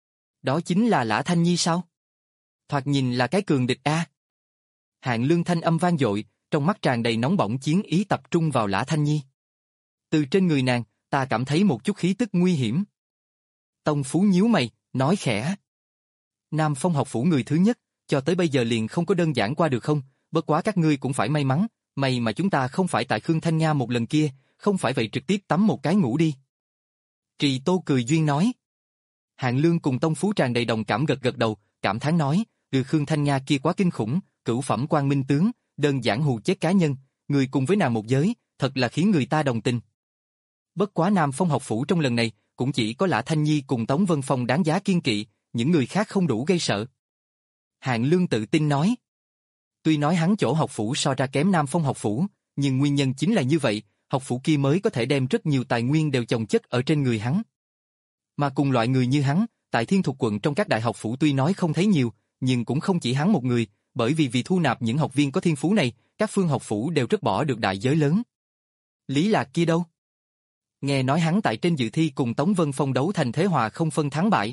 Đó chính là Lã Thanh Nhi sao? Thoạt nhìn là cái cường địch a. Hạng Lương thanh âm vang dội, trong mắt tràn đầy nóng bỏng chiến ý tập trung vào Lã Thanh Nhi. Từ trên người nàng, ta cảm thấy một chút khí tức nguy hiểm. Tông Phú nhíu mày, nói khẽ. Nam Phong học phủ người thứ nhất, cho tới bây giờ liền không có đơn giản qua được không, bất quá các ngươi cũng phải may mắn, may mà chúng ta không phải tại Khương Thanh Nga một lần kia, không phải vậy trực tiếp tắm một cái ngủ đi. Trì Tô cười duyên nói. Hạng Lương cùng Tông Phú tràn đầy đồng cảm gật gật đầu, cảm thán nói, từ Khương Thanh Nga kia quá kinh khủng, cửu phẩm quan minh tướng, đơn giản hù chết cá nhân, người cùng với nàng một giới, thật là khiến người ta đồng tình. Bất quá Nam Phong học phủ trong lần này, cũng chỉ có Lã Thanh Nhi cùng Tống Vân Phong đáng giá kiên kỵ, những người khác không đủ gây sợ. Hạng Lương tự tin nói. Tuy nói hắn chỗ học phủ so ra kém Nam Phong học phủ, nhưng nguyên nhân chính là như vậy, học phủ kia mới có thể đem rất nhiều tài nguyên đều chồng chất ở trên người hắn. Mà cùng loại người như hắn, tại Thiên Thục quận trong các đại học phủ tuy nói không thấy nhiều, nhưng cũng không chỉ hắn một người, bởi vì vì thu nạp những học viên có thiên phú này, các phương học phủ đều rất bỏ được đại giới lớn. Lý Lạc kia đâu? Nghe nói hắn tại trên dự thi cùng Tống Vân Phong đấu thành thế hòa không phân thắng bại.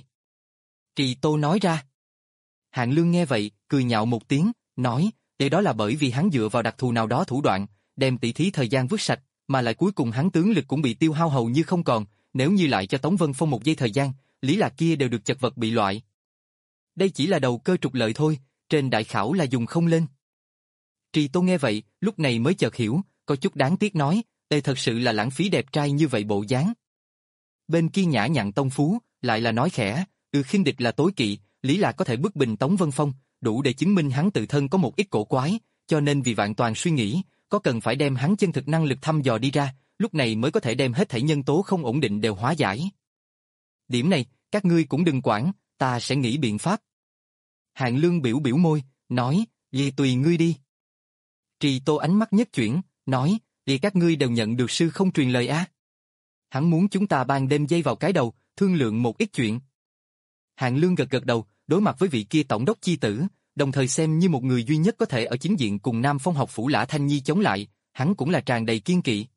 Trì Tô nói ra. Hạng Lương nghe vậy, cười nhạo một tiếng, nói, để đó là bởi vì hắn dựa vào đặc thù nào đó thủ đoạn, đem tỷ thí thời gian vứt sạch, mà lại cuối cùng hắn tướng lực cũng bị tiêu hao hầu như không còn, nếu như lại cho Tống Vân Phong một giây thời gian, Lý Lạc kia đều được chật vật bị loại. Đây chỉ là đầu cơ trục lợi thôi, trên đại khảo là dùng không lên. Trì Tô nghe vậy, lúc này mới chợt hiểu, có chút đáng tiếc nói, đây thật sự là lãng phí đẹp trai như vậy bộ dáng. Bên kia nhã nhặn Tông Phú, lại là nói khẽ, ừ khinh địch là tối kỵ, Lý Lạc có thể bức bình Tống Vân Phong, đủ để chứng minh hắn tự thân có một ít cổ quái, cho nên vì vạn toàn suy nghĩ, có cần phải đem hắn chân thực năng lực thăm dò đi ra, lúc này mới có thể đem hết thảy nhân tố không ổn định đều hóa giải. Điểm này, các ngươi cũng đừng quản, ta sẽ nghĩ biện pháp. Hạng Lương biểu biểu môi, nói, vì tùy ngươi đi. Trì Tô ánh mắt nhất chuyển, nói, vì các ngươi đều nhận được sư không truyền lời á. Hắn muốn chúng ta ban đêm dây vào cái đầu, thương lượng một ít chuyện. Hạng Lương gật gật đầu, đối mặt với vị kia tổng đốc chi tử, đồng thời xem như một người duy nhất có thể ở chính diện cùng Nam Phong học phủ Lã Thanh Nhi chống lại, hắn cũng là tràn đầy kiên kỵ.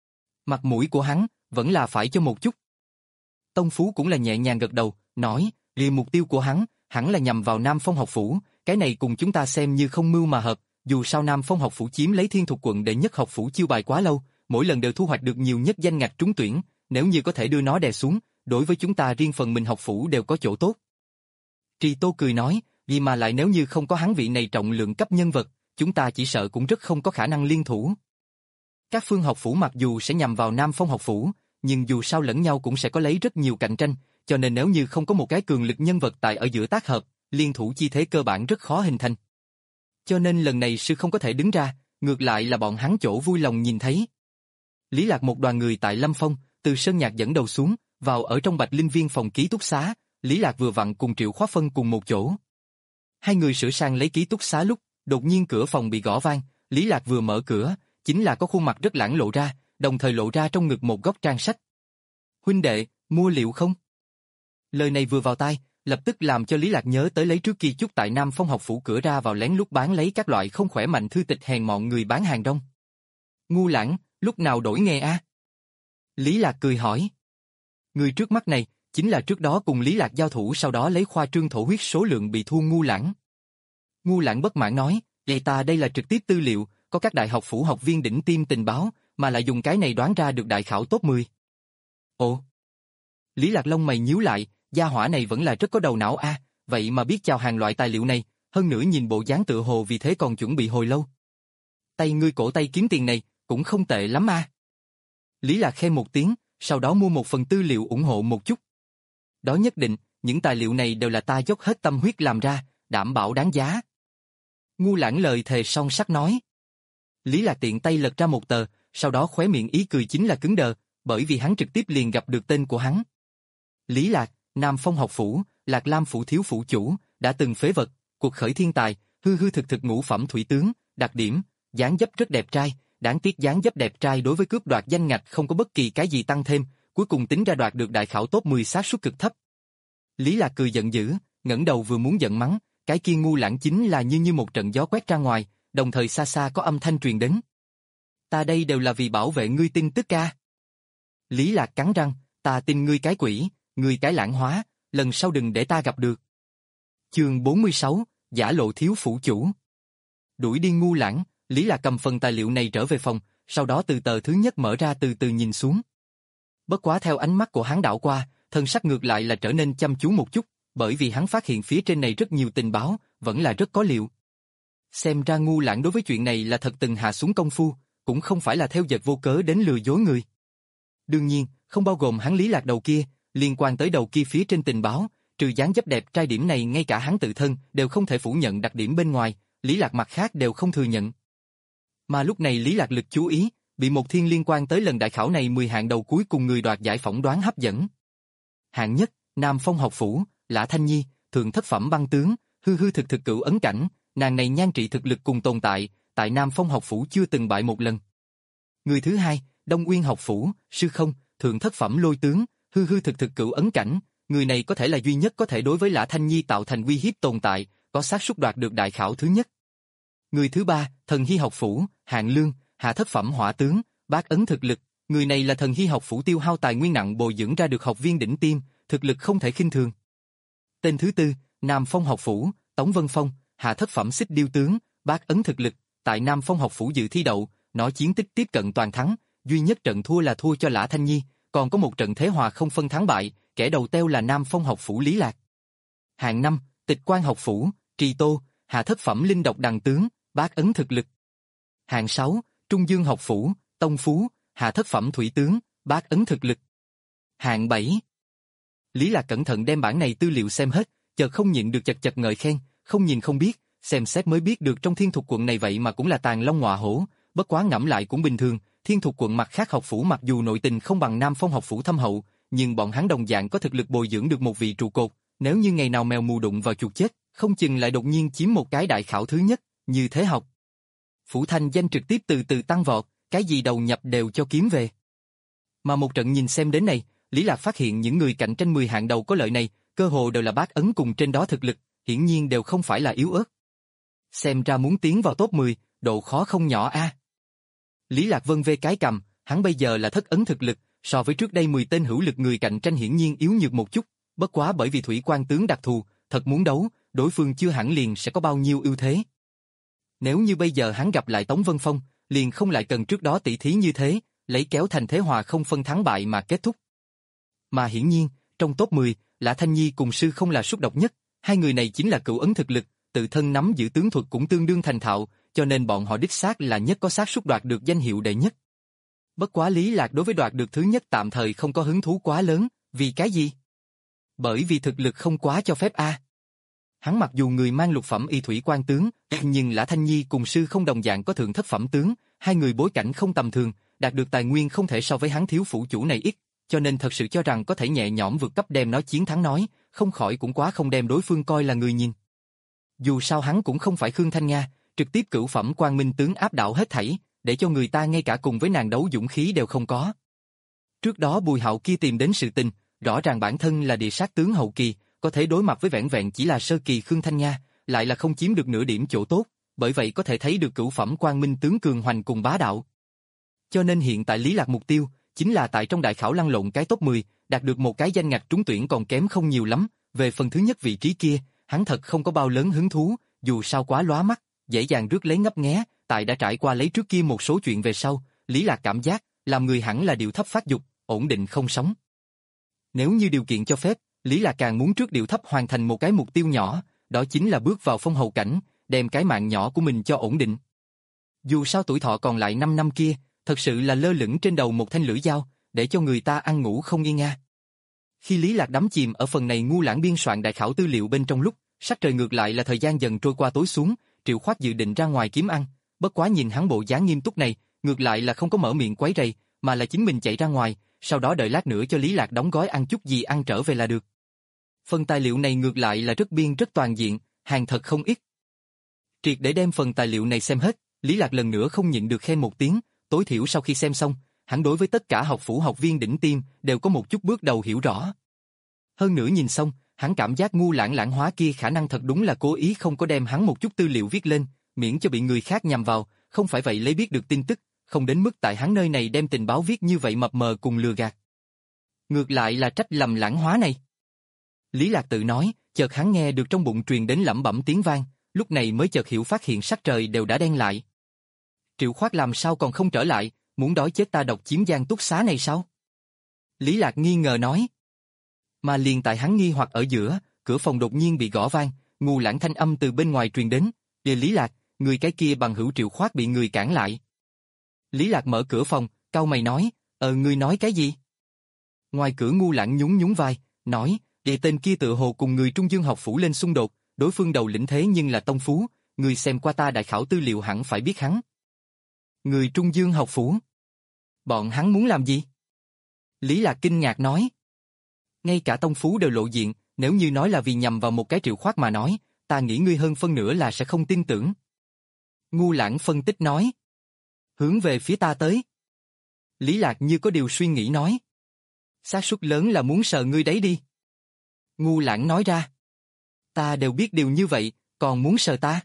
Mặt mũi của hắn, vẫn là phải cho một chút. Tông Phú cũng là nhẹ nhàng gật đầu, nói, vì mục tiêu của hắn, hẳn là nhằm vào Nam Phong học phủ, cái này cùng chúng ta xem như không mưu mà hợp, dù sao Nam Phong học phủ chiếm lấy Thiên Thục quận đệ nhất học phủ chiêu bài quá lâu, mỗi lần đều thu hoạch được nhiều nhất danh ngạch trúng tuyển, nếu như có thể đưa nó đè xuống, đối với chúng ta riêng phần mình học phủ đều có chỗ tốt. Trì Tô cười nói, vì mà lại nếu như không có hắn vị này trọng lượng cấp nhân vật, chúng ta chỉ sợ cũng rất không có khả năng liên thủ. Các phương học phủ mặc dù sẽ nhằm vào Nam Phong học phủ, nhưng dù sao lẫn nhau cũng sẽ có lấy rất nhiều cạnh tranh, cho nên nếu như không có một cái cường lực nhân vật tại ở giữa tác hợp, liên thủ chi thế cơ bản rất khó hình thành. Cho nên lần này sư không có thể đứng ra, ngược lại là bọn hắn chỗ vui lòng nhìn thấy. Lý Lạc một đoàn người tại Lâm Phong, từ Sơn Nhạc dẫn đầu xuống, vào ở trong Bạch Linh Viên phòng ký túc xá, Lý Lạc vừa vặn cùng Triệu Khoa Phân cùng một chỗ. Hai người sửa sang lấy ký túc xá lúc, đột nhiên cửa phòng bị gõ vang, Lý Lạc vừa mở cửa, chính là có khuôn mặt rất lãng lộ ra, đồng thời lộ ra trong ngực một góc trang sách. Huynh đệ, mua liệu không? Lời này vừa vào tai, lập tức làm cho Lý Lạc nhớ tới lấy trước kia chút tại Nam Phong học phủ cửa ra vào lén lút bán lấy các loại không khỏe mạnh thư tịch hèn mọn người bán hàng rong. Ngu lãng, lúc nào đổi nghề a? Lý Lạc cười hỏi. Người trước mắt này, chính là trước đó cùng Lý Lạc giao thủ sau đó lấy khoa trương thổ huyết số lượng bị thua Ngu lãng. Ngu lãng bất mãn nói, vậy ta đây là trực tiếp tư liệu, có các đại học phủ học viên đỉnh tiêm tình báo, mà lại dùng cái này đoán ra được đại khảo top mười. Ồ! Lý Lạc lông mày nhíu lại, gia hỏa này vẫn là rất có đầu não a, vậy mà biết chào hàng loại tài liệu này, hơn nữa nhìn bộ dáng tựa hồ vì thế còn chuẩn bị hồi lâu. Tay ngươi cổ tay kiếm tiền này, cũng không tệ lắm a. Lý Lạc khen một tiếng, sau đó mua một phần tư liệu ủng hộ một chút. Đó nhất định, những tài liệu này đều là ta dốc hết tâm huyết làm ra, đảm bảo đáng giá. Ngu lãng lời thề son sắt nói. Lý Lạc tiện tay lật ra một tờ, sau đó khóe miệng ý cười chính là cứng đờ, bởi vì hắn trực tiếp liền gặp được tên của hắn. Lý Lạc, Nam Phong học phủ, Lạc Lam phủ thiếu phủ chủ, đã từng phế vật, cuộc khởi thiên tài, hư hư thực thực ngũ phẩm thủy tướng, đặc điểm, dáng dấp rất đẹp trai, đáng tiếc dáng dấp đẹp trai đối với cướp đoạt danh ngạch không có bất kỳ cái gì tăng thêm, cuối cùng tính ra đoạt được đại khảo top mười xác suất cực thấp. Lý Lạc cười giận dữ, ngẩng đầu vừa muốn giận mắng, cái kia ngu lãng chính là như như một trận gió quét ra ngoài, đồng thời xa xa có âm thanh truyền đến. Ta đây đều là vì bảo vệ ngươi tin tức ca. Lý Lạc cắn răng, ta tin ngươi cái quỷ, ngươi cái lãng hóa, lần sau đừng để ta gặp được. Chương bốn mươi sáu, giả lộ thiếu phủ chủ. Đuổi đi ngu lãng, Lý Lạc cầm phần tài liệu này trở về phòng, sau đó từ tờ thứ nhất mở ra từ từ nhìn xuống. Bất quá theo ánh mắt của hắn đảo qua, thân sắc ngược lại là trở nên chăm chú một chút, bởi vì hắn phát hiện phía trên này rất nhiều tình báo, vẫn là rất có liệu. Xem ra ngu lãng đối với chuyện này là thật từng hạ xuống công phu, cũng không phải là theo dệt vô cớ đến lừa dối người. Đương nhiên, không bao gồm hắn Lý Lạc đầu kia, liên quan tới đầu kia phía trên tình báo, trừ dáng dấp đẹp trai điểm này ngay cả hắn tự thân đều không thể phủ nhận đặc điểm bên ngoài, Lý Lạc mặt khác đều không thừa nhận. Mà lúc này Lý Lạc lực chú ý, bị một thiên liên quan tới lần đại khảo này mười hạng đầu cuối cùng người đoạt giải phỏng đoán hấp dẫn. Hạng nhất, Nam Phong học phủ, Lã Thanh Nhi, thượng thất phẩm băng tướng, hư hư thực thực cửu ấn cảnh, nàng này nhan trị thực lực cùng tồn tại, tại Nam Phong học phủ chưa từng bại một lần. Người thứ hai, Đông Uyên học phủ, sư không, thượng thất phẩm lôi tướng, hư hư thực thực cửu ấn cảnh, người này có thể là duy nhất có thể đối với Lã Thanh Nhi tạo thành uy hiếp tồn tại, có xác suất đoạt được đại khảo thứ nhất. Người thứ ba, Thần Hy học phủ, Hạng Lương, hạ thất phẩm hỏa tướng, bát ấn thực lực, người này là Thần Hy học phủ tiêu hao tài nguyên nặng bồi dưỡng ra được học viên đỉnh tiêm, thực lực không thể khinh thường. Tên thứ tư, Nam Phong học phủ, Tống Vân Phong, hạ thất phẩm xích điêu tướng, bát ấn thực lực, tại Nam Phong học phủ dự thi đậu, nó chiến tích tiếp cận toàn thắng, duy nhất trận thua là thua cho Lã Thanh Nhi, còn có một trận thế hòa không phân thắng bại, kẻ đầu teo là Nam Phong học phủ Lý Lạc. Hạng năm, Tịch Quan học phủ, Trì Tô, hạ thất phẩm linh độc đằng tướng, bát ấn thực lực. Hạng sáu, Trung Dương học phủ, Tông Phú, hạ thất phẩm thủy tướng, bát ấn thực lực. Hạng bảy. Lý Lạc cẩn thận đem bản này tư liệu xem hết, chợt không nhịn được chật chật ngợi khen, không nhìn không biết, xem xét mới biết được trong Thiên Thục quận này vậy mà cũng là tàng long ngọa hổ, bất quá ngẫm lại cũng bình thường, Thiên Thục quận mặt khác học phủ mặc dù nội tình không bằng Nam Phong học phủ thâm hậu, nhưng bọn hắn đồng dạng có thực lực bồi dưỡng được một vị trụ cột, nếu như ngày nào mèo mù đụng vào chuột chết, không chừng lại đột nhiên chiếm một cái đại khảo thứ nhất, như thế học. Phủ thanh danh trực tiếp từ từ tăng vọt, cái gì đầu nhập đều cho kiếm về. Mà một trận nhìn xem đến này, Lý Lạc phát hiện những người cạnh tranh mười hạng đầu có lợi này, cơ hồ đều là bát ấn cùng trên đó thực lực, hiển nhiên đều không phải là yếu ớt. Xem ra muốn tiến vào top mười, độ khó không nhỏ a. À. Lý Lạc vân vê cái cầm, hắn bây giờ là thất ấn thực lực, so với trước đây mười tên hữu lực người cạnh tranh hiển nhiên yếu nhược một chút, bất quá bởi vì thủy quan tướng đặc thù, thật muốn đấu, đối phương chưa hẳn liền sẽ có bao nhiêu ưu thế. Nếu như bây giờ hắn gặp lại Tống Vân Phong, liền không lại cần trước đó tỷ thí như thế, lấy kéo thành thế hòa không phân thắng bại mà kết thúc. Mà hiển nhiên, trong top mười, Lã Thanh Nhi cùng sư không là xúc độc nhất, hai người này chính là cửu ấn thực lực, tự thân nắm giữ tướng thuật cũng tương đương thành thạo, cho nên bọn họ đích xác là nhất có xác suất đoạt được danh hiệu đệ nhất. Bất quá Lý Lạc đối với đoạt được thứ nhất tạm thời không có hứng thú quá lớn, vì cái gì? Bởi vì thực lực không quá cho phép a. À. Hắn mặc dù người mang lục phẩm y thủy quan tướng, nhưng Lã Thanh Nhi cùng sư không đồng dạng có thượng thất phẩm tướng, hai người bối cảnh không tầm thường, đạt được tài nguyên không thể so với hắn thiếu phủ chủ này ít, cho nên thật sự cho rằng có thể nhẹ nhõm vượt cấp đem nó chiến thắng nói, không khỏi cũng quá không đem đối phương coi là người nhìn. Dù sao hắn cũng không phải Khương Thanh Nga, trực tiếp cửu phẩm quang minh tướng áp đảo hết thảy, để cho người ta ngay cả cùng với nàng đấu dũng khí đều không có. Trước đó Bùi Hạo kia tìm đến sự tình, rõ ràng bản thân là địa sát tướng hậu kỳ, có thể đối mặt với vẻn vẹn chỉ là sơ kỳ Khương Thanh Nga, lại là không chiếm được nửa điểm chỗ tốt, bởi vậy có thể thấy được cửu phẩm quang minh tướng cường hoành cùng bá đạo. Cho nên hiện tại Lý Lạc mục tiêu, chính là tại trong đại khảo lăn lộn cái top mười, đạt được một cái danh ngạch trúng tuyển còn kém không nhiều lắm, về phần thứ nhất vị trí kia, hắn thật không có bao lớn hứng thú, dù sao quá lóa mắt, dễ dàng rước lấy ngấp nghé, tại đã trải qua lấy trước kia một số chuyện về sau, Lý Lạc cảm giác, làm người hẳn là điều thấp phát dục, ổn định không sống. Nếu như điều kiện cho phép, Lý Lạc càng muốn trước điều thấp hoàn thành một cái mục tiêu nhỏ, đó chính là bước vào phong hầu cảnh, đem cái mạng nhỏ của mình cho ổn định. Dù sao tuổi thọ còn lại năm năm kia, thật sự là lơ lửng trên đầu một thanh lưỡi dao, để cho người ta ăn ngủ không yên nga. Khi Lý Lạc đắm chìm ở phần này ngu lãng biên soạn đại khảo tư liệu bên trong lúc, sắc trời ngược lại là thời gian dần trôi qua tối xuống, Triệu Khoát dự định ra ngoài kiếm ăn, bất quá nhìn hắn bộ dáng nghiêm túc này, ngược lại là không có mở miệng quấy rầy, mà là chính mình chạy ra ngoài, sau đó đợi lát nữa cho Lý Lạc đóng gói ăn chút gì ăn trở về là được. Phần tài liệu này ngược lại là rất biên rất toàn diện, hàng thật không ít. Triệt để đem phần tài liệu này xem hết, Lý Lạc lần nữa không nhịn được khen một tiếng, tối thiểu sau khi xem xong, hắn đối với tất cả học phủ học viên đỉnh tiêm đều có một chút bước đầu hiểu rõ. Hơn nữa nhìn xong, hắn cảm giác ngu lãng lãng hóa kia khả năng thật đúng là cố ý không có đem hắn một chút tư liệu viết lên, miễn cho bị người khác nhằm vào, không phải vậy lấy biết được tin tức, không đến mức tại hắn nơi này đem tình báo viết như vậy mập mờ cùng lừa gạt. Ngược lại là trách lầm lãng hóa này. Lý Lạc tự nói, chợt hắn nghe được trong bụng truyền đến lẩm bẩm tiếng vang, lúc này mới chợt hiểu phát hiện sắc trời đều đã đen lại. Triệu Khoát làm sao còn không trở lại, muốn đói chết ta độc chiếm Giang Túc Xá này sao? Lý Lạc nghi ngờ nói. Mà liền tại hắn nghi hoặc ở giữa, cửa phòng đột nhiên bị gõ vang, ngu lãng thanh âm từ bên ngoài truyền đến, "Địa Lý Lạc, người cái kia bằng hữu Triệu Khoát bị người cản lại." Lý Lạc mở cửa phòng, cau mày nói, "Ờ ngươi nói cái gì?" Ngoài cửa ngu lãng nhún nhún vai, nói, "Địa tên kia tự hồ cùng người Trung Dương học phủ lên xung đột, đối phương đầu lĩnh thế nhưng là tông phú, người xem qua ta đại khảo tư liệu hẳn phải biết hắn." Người Trung Dương học phủ? Bọn hắn muốn làm gì? Lý Lạc kinh ngạc nói. Ngay cả tông phú đều lộ diện, nếu như nói là vì nhằm vào một cái Triệu Khoát mà nói, ta nghĩ ngươi hơn phân nửa là sẽ không tin tưởng. Ngu lãng phân tích nói. Hướng về phía ta tới. Lý Lạc như có điều suy nghĩ nói. Xác suất lớn là muốn sờ ngươi đấy đi. Ngu lãng nói ra. Ta đều biết điều như vậy, còn muốn sờ ta.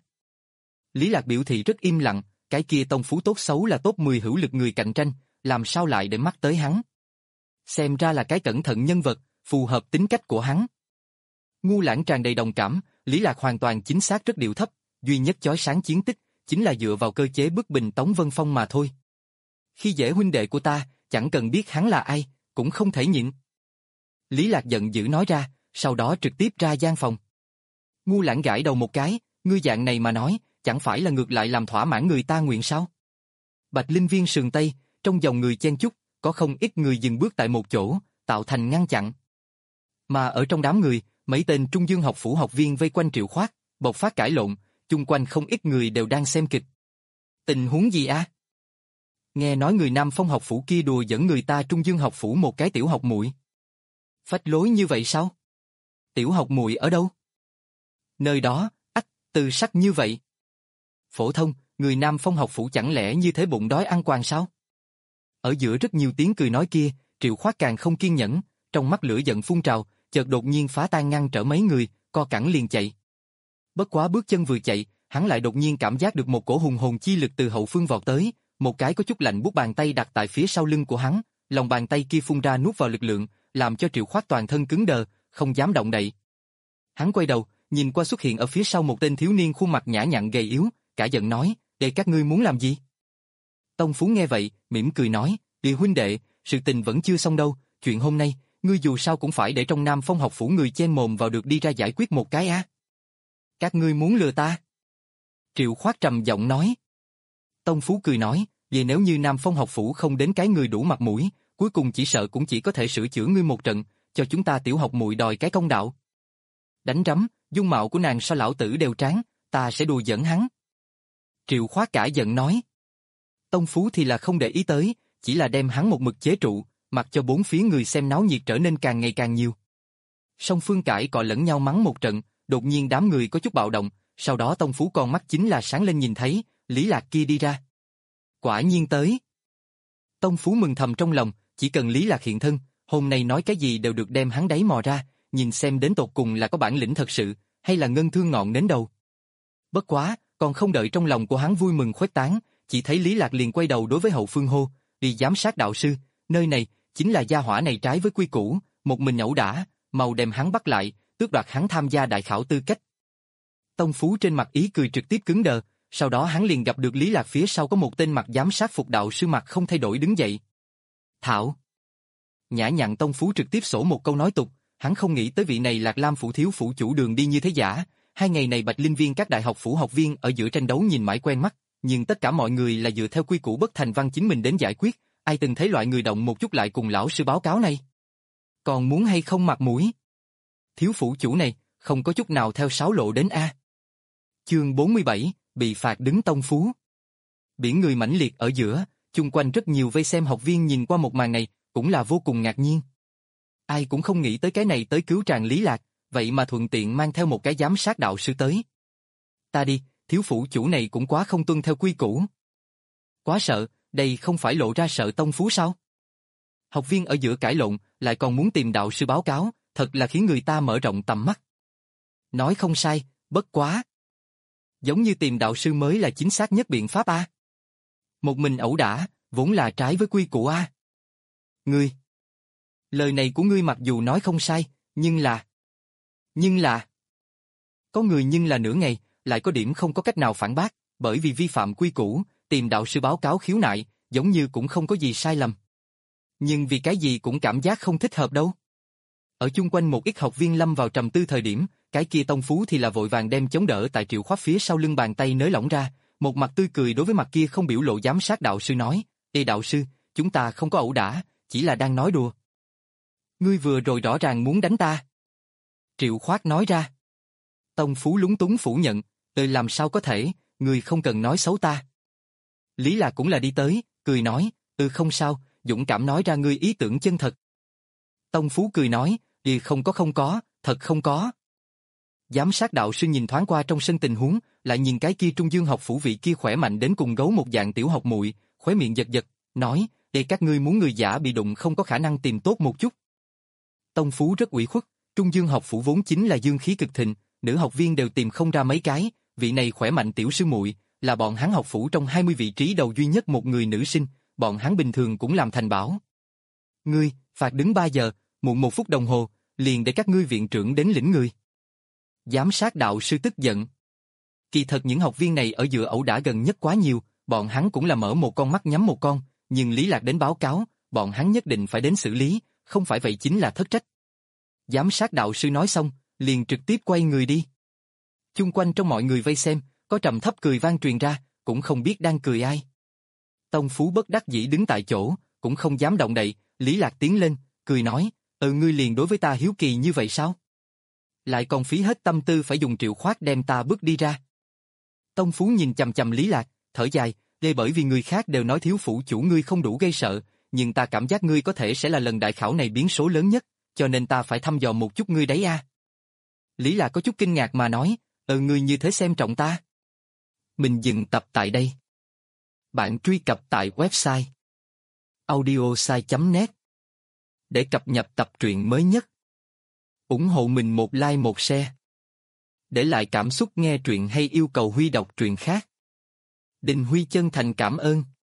Lý Lạc biểu thị rất im lặng, cái kia tông phú tốt xấu là top mười hữu lực người cạnh tranh, làm sao lại để mắt tới hắn. Xem ra là cái cẩn thận nhân vật, phù hợp tính cách của hắn. Ngu lãng tràn đầy đồng cảm, Lý Lạc hoàn toàn chính xác rất điệu thấp, duy nhất chói sáng chiến tích, chính là dựa vào cơ chế bức bình Tống Vân Phong mà thôi. Khi dễ huynh đệ của ta, chẳng cần biết hắn là ai, cũng không thể nhịn. Lý Lạc giận dữ nói ra, sau đó trực tiếp ra gian phòng. Ngu lãng gãi đầu một cái, ngươi dạng này mà nói, chẳng phải là ngược lại làm thỏa mãn người ta nguyện sao? Bạch Linh Viên sườn Tây, trong dòng người chen chúc, có không ít người dừng bước tại một chỗ, tạo thành ngăn chặn. Mà ở trong đám người, mấy tên Trung Dương học phủ học viên vây quanh Triệu Khoát, bộc phát cãi lộn, chung quanh không ít người đều đang xem kịch. Tình huống gì a? Nghe nói người Nam Phong học phủ kia đùa dẫn người ta Trung Dương học phủ một cái tiểu học muội. Phách lối như vậy sao? Tiểu học muội ở đâu? Nơi đó, ắt, từ sắc như vậy. Phổ thông, người Nam Phong học phủ chẳng lẽ như thế bụng đói ăn quàng sao? Ở giữa rất nhiều tiếng cười nói kia, Triệu Khoát càng không kiên nhẫn, trong mắt lửa giận phun trào, chợt đột nhiên phá tan ngăn trở mấy người, co cẳng liền chạy. Bất quá bước chân vừa chạy, hắn lại đột nhiên cảm giác được một cổ hùng hồn chi lực từ hậu phương vọt tới, một cái có chút lạnh buốt bàn tay đặt tại phía sau lưng của hắn, lòng bàn tay kia phun ra nuốt vào lực lượng, làm cho Triệu Khoát toàn thân cứng đờ, không dám động đậy. Hắn quay đầu, nhìn qua xuất hiện ở phía sau một tên thiếu niên khuôn mặt nhã nhặn gầy yếu, cả giận nói, "Để các ngươi muốn làm gì?" Tông Phú nghe vậy, mỉm cười nói, "Địa huynh đệ, sự tình vẫn chưa xong đâu, chuyện hôm nay, ngươi dù sao cũng phải để trong Nam Phong học phủ người chen mồm vào được đi ra giải quyết một cái á." "Các ngươi muốn lừa ta?" Triệu Khoát trầm giọng nói. Tông Phú cười nói, "Vì nếu như Nam Phong học phủ không đến cái người đủ mặt mũi, cuối cùng chỉ sợ cũng chỉ có thể sửa chữa ngươi một trận, cho chúng ta tiểu học muội đòi cái công đạo." "Đánh rắm, dung mạo của nàng so lão tử đều tráng, ta sẽ đùa giỡn hắn." Triệu Khoát cả giận nói. Tông Phú thì là không để ý tới, chỉ là đem hắn một mực chế trụ, mặc cho bốn phía người xem náo nhiệt trở nên càng ngày càng nhiều. Song phương cãi cọ lẫn nhau mắng một trận, đột nhiên đám người có chút bạo động, sau đó Tông Phú con mắt chính là sáng lên nhìn thấy, Lý Lạc kia đi ra. Quả nhiên tới. Tông Phú mừng thầm trong lòng, chỉ cần Lý Lạc hiện thân, hôm nay nói cái gì đều được đem hắn đáy mò ra, nhìn xem đến tột cùng là có bản lĩnh thật sự, hay là ngân thương ngọn đến đầu. Bất quá, còn không đợi trong lòng của hắn vui mừng khuếch tán, chỉ thấy Lý Lạc liền quay đầu đối với hậu phương hô, "Đi giám sát đạo sư, nơi này, chính là gia hỏa này trái với quy củ, một mình ẩu đả, mau đem hắn bắt lại, tước đoạt hắn tham gia đại khảo tư cách." Tông Phú trên mặt ý cười trực tiếp cứng đờ, sau đó hắn liền gặp được Lý Lạc phía sau có một tên mặt giám sát phục đạo sư mặt không thay đổi đứng dậy. "Thảo." Nhã nhặn Tông Phú trực tiếp sổ một câu nói tục, hắn không nghĩ tới vị này Lạc Lam phủ thiếu phủ chủ đường đi như thế giả, hai ngày này Bạch Linh Viên các đại học phủ học viên ở giữa tranh đấu nhìn mãi quen mắt, nhưng tất cả mọi người là dựa theo quy củ bất thành văn chính mình đến giải quyết, ai từng thấy loại người động một chút lại cùng lão sư báo cáo này. Còn muốn hay không mặt mũi? Thiếu phủ chủ này, không có chút nào theo sáo lộ đến a. Chương bốn mươi bảy, bị phạt đứng Tông Phú. Biển người mãnh liệt ở giữa, chung quanh rất nhiều vây xem học viên nhìn qua một màn này, cũng là vô cùng ngạc nhiên. Ai cũng không nghĩ tới cái này tới cứu tràng Lý Lạc, vậy mà thuận tiện mang theo một cái giám sát đạo sư tới. Ta đi, thiếu phủ chủ này cũng quá không tuân theo quy củ. Quá sợ, đây không phải lộ ra sợ tông phú sao? Học viên ở giữa cãi lộn, lại còn muốn tìm đạo sư báo cáo, thật là khiến người ta mở rộng tầm mắt. Nói không sai, bất quá. Giống như tìm đạo sư mới là chính xác nhất biện pháp a. Một mình ẩu đả, vốn là trái với quy củ a. Ngươi. Lời này của ngươi mặc dù nói không sai, nhưng là... Nhưng là... Có người nhưng là nửa ngày, lại có điểm không có cách nào phản bác, bởi vì vi phạm quy củ, tìm đạo sư báo cáo khiếu nại, giống như cũng không có gì sai lầm. Nhưng vì cái gì cũng cảm giác không thích hợp đâu. Ở chung quanh một ít học viên lâm vào trầm tư thời điểm, cái kia tông phú thì là vội vàng đem chống đỡ tại Triệu Khoát phía sau lưng bàn tay nới lỏng ra, một mặt tươi cười đối với mặt kia không biểu lộ giám sát đạo sư nói, Ê đạo sư, chúng ta không có ẩu đả, chỉ là đang nói đùa. Ngươi vừa rồi rõ ràng muốn đánh ta. Triệu Khoát nói ra. Tông phú lúng túng phủ nhận, tôi làm sao có thể, ngươi không cần nói xấu ta. Lý Lạc cũng là đi tới, cười nói, ừ không sao, dũng cảm nói ra ngươi ý tưởng chân thật. Tông phú cười nói, ừ không có không có, thật không có. Giám sát đạo sư nhìn thoáng qua trong sân tình huống, lại nhìn cái kia Trung Dương học phủ vị kia khỏe mạnh đến cùng gấu một dạng tiểu học muội, khóe miệng giật giật, nói, để các ngươi muốn người giả bị đụng không có khả năng tìm tốt một chút. Tông phú rất ủy khuất, Trung Dương học phủ vốn chính là dương khí cực thịnh, nữ học viên đều tìm không ra mấy cái, vị này khỏe mạnh tiểu sư muội là bọn hắn học phủ trong hai mươi vị trí đầu duy nhất một người nữ sinh, bọn hắn bình thường cũng làm thành bảo. Ngươi, phạt đứng ba giờ, muộn một phút đồng hồ, liền để các ngươi viện trưởng đến lĩnh người. Giám sát đạo sư tức giận. Kỳ thật những học viên này ở giữa ẩu đả gần nhất quá nhiều, bọn hắn cũng là mở một con mắt nhắm một con, nhưng Lý Lạc đến báo cáo, bọn hắn nhất định phải đến xử lý, không phải vậy chính là thất trách. Giám sát đạo sư nói xong, liền trực tiếp quay người đi. Chung quanh trong mọi người vây xem, có trầm thấp cười vang truyền ra, cũng không biết đang cười ai. Tông phú bất đắc dĩ đứng tại chỗ, cũng không dám động đậy, Lý Lạc tiến lên, cười nói, ừ ngươi liền đối với ta hiếu kỳ như vậy sao? Lại còn phí hết tâm tư phải dùng Triệu Khoát đem ta bước đi ra. Tông phú nhìn chằm chằm Lý Lạc, thở dài, đây bởi vì người khác đều nói thiếu phủ chủ ngươi không đủ gây sợ, nhưng ta cảm giác ngươi có thể sẽ là lần đại khảo này biến số lớn nhất, cho nên ta phải thăm dò một chút ngươi đấy a. Lý Lạc có chút kinh ngạc mà nói, ừ ngươi như thế xem trọng ta. Mình dừng tập tại đây. Bạn truy cập tại website audiosai chấm net để cập nhật tập truyện mới nhất. Ủng hộ mình một like một share. Để lại cảm xúc nghe truyện hay yêu cầu Huy đọc truyện khác. Đình Huy chân thành cảm ơn.